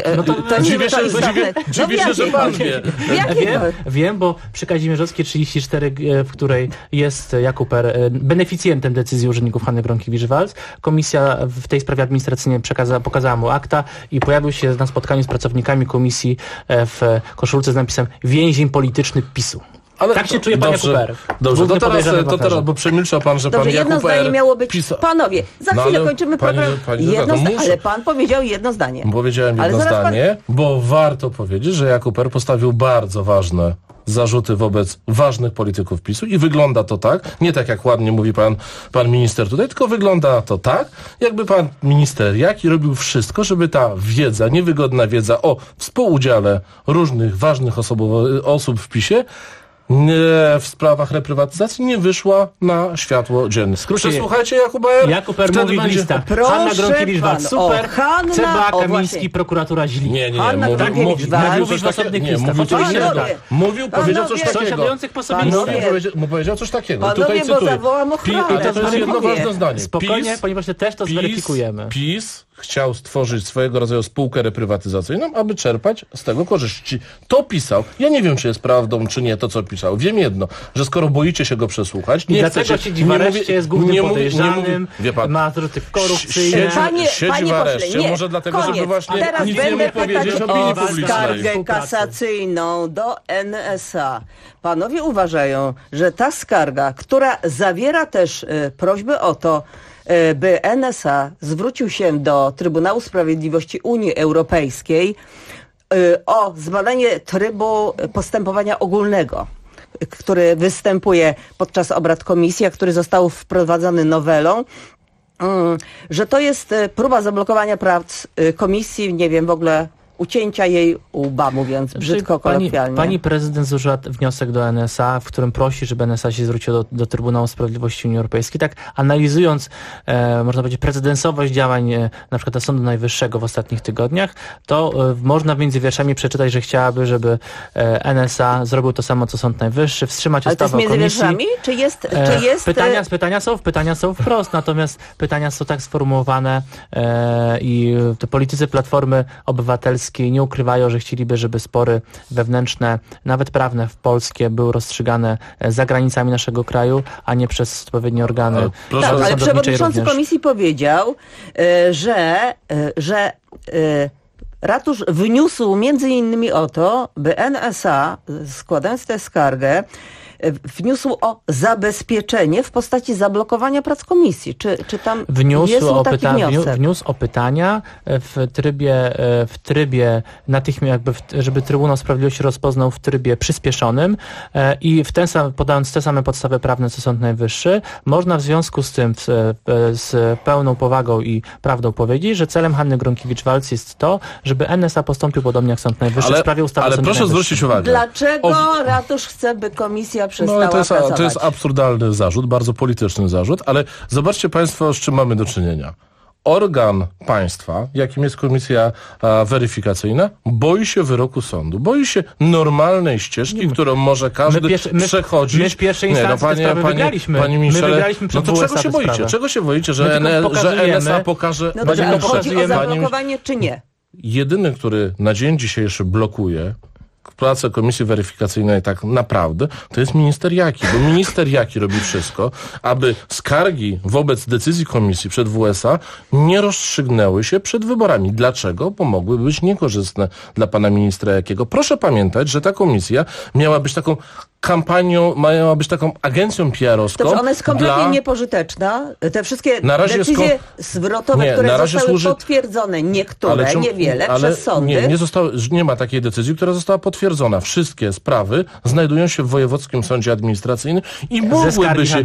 dziwię się, że pan wie. Wiem, bo przy Kazimierzowskiej 34, w której jest Jakub R. beneficjentem decyzji urzędników Hanny Gronkiewicz-Waltz, komisja w tej sprawie administracyjnej pokazała mu akta i pojawił się na spotkaniu z pracownikami komisji w koszulce z napisem więzień polityczny PiS-u. Ale tak się czuje pan Jakub R. Dobrze, to teraz, bo przemilczał pan, że pan jedno Jakub zdanie R. miało być. Panowie, za chwilę kończymy program. Ale pan powiedział jedno zdanie. Powiedziałem jedno zdanie, bo warto powiedzieć, że Jakub R. postawił bardzo ważne zarzuty wobec ważnych polityków PiS-u i wygląda to tak, nie tak jak ładnie mówi pan minister tutaj, tylko wygląda to tak, jakby pan minister Jaki robił wszystko, żeby ta wiedza, niewygodna wiedza o współudziale różnych ważnych osób w PiS-ie w sprawach reprywatyzacji nie wyszła na światło dzienne. Przesłuchajcie Jakuba R. Jakub R. mówi w listach. Hanna Gronkiewicz-Waltz super, CBA, Kamiński, prokuratura źli. Nie. Mówił, powiedział coś takiego. Powiedział coś takiego. Tutaj cytuję. To jest jedno ważne zdanie. Spokojnie, ponieważ też to zweryfikujemy. PiS chciał stworzyć swojego rodzaju spółkę reprywatyzacyjną, aby czerpać z tego korzyści. To pisał. Ja nie wiem, czy jest prawdą, czy nie to, co pisał. Wiem jedno, że skoro boicie się go przesłuchać, nie dlatego siedzi w areszcie, jest głównym podejrzanym, ma zarzuty korupcyjne. Siedzi w areszcie, może dlatego, żeby właśnie nic nie mógł powiedzieć opinii publicznej. Skargę kasacyjną do NSA. Panowie uważają, że ta skarga, która zawiera też prośbę o to, by NSA zwrócił się do Trybunału Sprawiedliwości Unii Europejskiej o zbadanie trybu postępowania ogólnego, który występuje podczas obrad komisji, a który został wprowadzony nowelą, że to jest próba zablokowania prac komisji, nie wiem, w ogóle ucięcia jej łba, mówiąc brzydko, kolokwialnie. Pani prezydent złożyła wniosek do NSA, w którym prosi, żeby NSA się zwróciło do Trybunału Sprawiedliwości Unii Europejskiej. Tak analizując, można powiedzieć, precedensowość działań na przykład Sądu Najwyższego w ostatnich tygodniach, to można między wierszami przeczytać, że chciałaby, żeby NSA zrobił to samo, co Sąd Najwyższy, wstrzymać ustawę o komisji. Ale to jest między wierszami? Czy jest... Pytania są wprost, natomiast pytania są tak sformułowane i te politycy Platformy Obywatelskiej nie ukrywają, że chcieliby, żeby spory wewnętrzne, nawet prawne w Polsce były rozstrzygane za granicami naszego kraju, a nie przez odpowiednie organy. Ale przewodniczący komisji powiedział, że ratusz wniósł między innymi o to, by NSA, składając tę skargę, wniósł o zabezpieczenie w postaci zablokowania prac komisji. Czy tam jest taki wniosek? Wniósł o pytania w trybie natychmiast, jakby żeby Trybunał Sprawiedliwości rozpoznał w trybie przyspieszonym i podając te same podstawy prawne co Sąd Najwyższy, można w związku z tym z pełną powagą i prawdą powiedzieć, że celem Hanny Gronkiewicz-Waltz jest to, żeby NSA postąpił podobnie jak Sąd Najwyższy w sprawie ustawy o Sądzie Najwyższym. Ale proszę zwrócić uwagę. Dlaczego ratusz chce, by komisja to jest absurdalny zarzut, bardzo polityczny zarzut, ale zobaczcie Państwo, z czym mamy do czynienia. Organ państwa, jakim jest komisja weryfikacyjna, boi się wyroku sądu. Boi się normalnej ścieżki, którą może każdy przechodzić. My w pierwszej instancji te sprawy wygraliśmy. Pani ministrze, przed to czego się boicie? Czego się boicie, że NSA pokaże... No dobrze, ale chodzi o zablokowanie czy nie? Jedyny, który na dzień dzisiejszy blokuje pracę komisji weryfikacyjnej tak naprawdę, to jest minister Jaki, bo minister Jaki robi wszystko, aby skargi wobec decyzji komisji przed WSA nie rozstrzygnęły się przed wyborami. Dlaczego? Bo mogłyby być niekorzystne dla pana ministra Jakiego. Proszę pamiętać, że ta komisja miała być taką kampanią, miała być taką agencją PR-owską. Dobrze, ona jest kompletnie niepożyteczna. Te wszystkie decyzje zwrotowe, które zostały potwierdzone, niektóre, niewiele, przez sądy. Nie ma takiej decyzji, która została potwierdzona. Wszystkie sprawy znajdują się w Wojewódzkim Sądzie Administracyjnym i mogłyby się,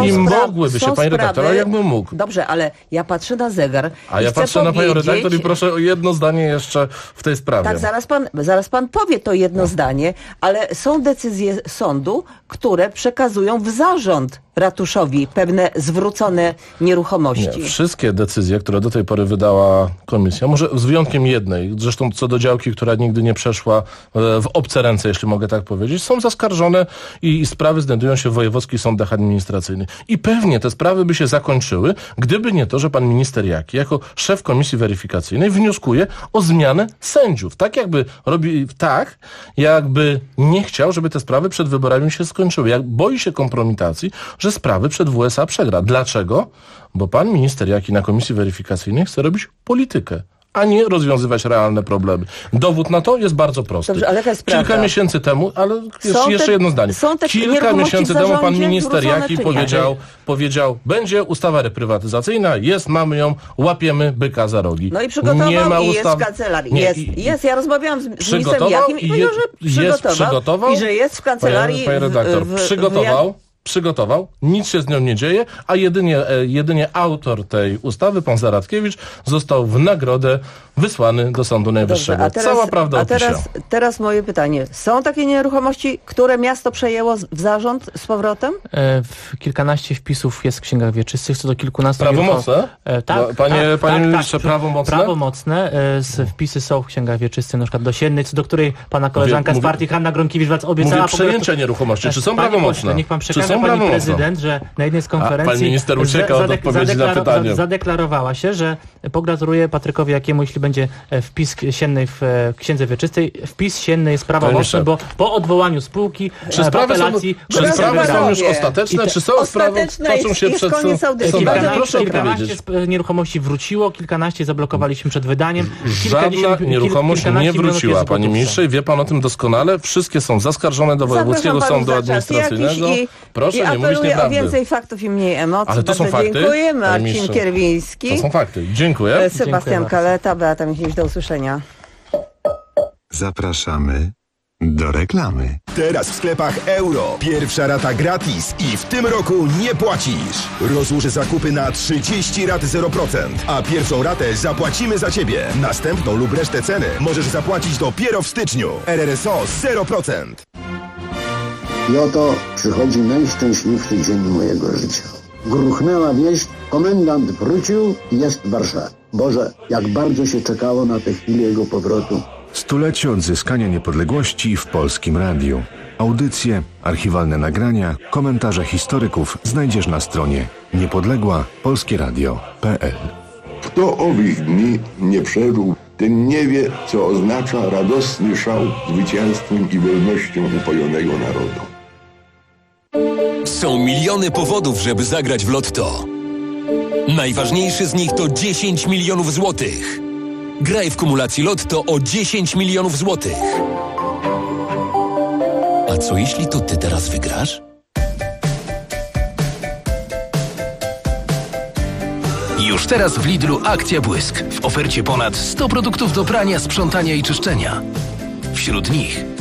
panie redaktor, ale jakby mógł. Dobrze, ale ja patrzę na zegar. A ja patrzę na panią redaktor i proszę o jedno zdanie jeszcze w tej sprawie. Tak, zaraz pan powie to jedno zdanie, ale są decyzje sądu, które przekazują w zarząd ratuszowi pewne zwrócone nieruchomości. Nie, wszystkie decyzje, które do tej pory wydała komisja, może z wyjątkiem jednej, zresztą co do działki, która nigdy nie przeszła w obce ręce, jeśli mogę tak powiedzieć, są zaskarżone i sprawy znajdują się w wojewódzkich sądach administracyjnych. I pewnie te sprawy by się zakończyły, gdyby nie to, że pan minister Jaki, jako szef komisji weryfikacyjnej, wnioskuje o zmianę sędziów. Jakby nie chciał, żeby te sprawy przed wyborami się skończyły. Boi się kompromitacji, że sprawy przed WSA przegra. Dlaczego? Bo pan minister Jaki na komisji weryfikacyjnej chce robić politykę, a nie rozwiązywać realne problemy. Dowód na to jest bardzo prosty. Dobrze, ale kilka miesięcy temu, ale jeszcze jedno zdanie. Kilka miesięcy temu pan minister Jaki powiedział, będzie ustawa reprywatyzacyjna, mamy ją, łapiemy byka za rogi. No i przygotował jest w kancelarii. Jest. Ja rozmawiałam z ministrem Jakim i powiedział, że przygotował i że jest w kancelarii. Panie redaktor, przygotował, nic się z nią nie dzieje, a jedynie autor tej ustawy, pan Zaradkiewicz, został w nagrodę wysłany do Sądu Najwyższego. Dobrze, Cała prawda a teraz moje pytanie. Są takie nieruchomości, które miasto przejęło w zarząd z powrotem? Kilkanaście wpisów jest w księgach wieczystych, co do kilkunastu... Prawomocne? Tak. Panie ministrze, prawomocne? Prawomocne. Wpisy są w księgach wieczystych, na przykład do Siennic, do której pana koleżanka z partii Hanna Gronkiewicz-Waltz obiecała... Mówię przejęcie nieruchomości. Czy są prawomocne? Niech pan przekaże pani prezydent, że na jednej z konferencji pan minister ucieka od odpowiedzi na pytanie. Zadeklarowała się, że pogratuluje Patrykowi Jakiemu, jeśli będzie wpis sienny w księdze wieczystej. Wpis sienny jest prawomocny, bo po odwołaniu spółki czy sprawy są już ostateczne, czy są sprawy, toczą się przed sądami? Proszę kilkanaście nieruchomości wróciło, kilkanaście zablokowaliśmy przed wydaniem. Żadna nieruchomość nie wróciła, panie ministrze, i wie pan o tym doskonale. Wszystkie są zaskarżone do Wojewódzkiego Sądu Administracyjnego. Proszę nie mówić nieprawdy. O więcej faktów i mniej emocji. Ale to są fakty. Dziękuję. Marcin Kierwiński. To są fakty. Dziękuję. Sebastian Kaleta, Beata Michniewicz, do usłyszenia. Zapraszamy do reklamy. Teraz w sklepach Euro. Pierwsza rata gratis i w tym roku nie płacisz. Rozłóż zakupy na 30 rat 0%, a pierwszą ratę zapłacimy za Ciebie. Następną lub resztę ceny możesz zapłacić dopiero w styczniu. RRSO 0%. I oto przychodzi najszczęśliwszy dzień mojego życia. Gruchnęła wieść, komendant wrócił i jest w Warszawie. Boże, jak bardzo się czekało na tę chwilę jego powrotu. Stulecie odzyskania niepodległości w Polskim Radiu. Audycje, archiwalne nagrania, komentarze historyków znajdziesz na stronie niepodległapolskieradio.pl. Kto owych dni nie przeżył, ten nie wie, co oznacza radosny szał zwycięstwem i wolnością upojonego narodu. Są miliony powodów, żeby zagrać w Lotto. Najważniejszy z nich to 10 milionów złotych. Graj w kumulacji Lotto o 10 milionów złotych. A co jeśli to ty teraz wygrasz? Już teraz w Lidlu akcja Błysk. W ofercie ponad 100 produktów do prania, sprzątania i czyszczenia. Wśród nich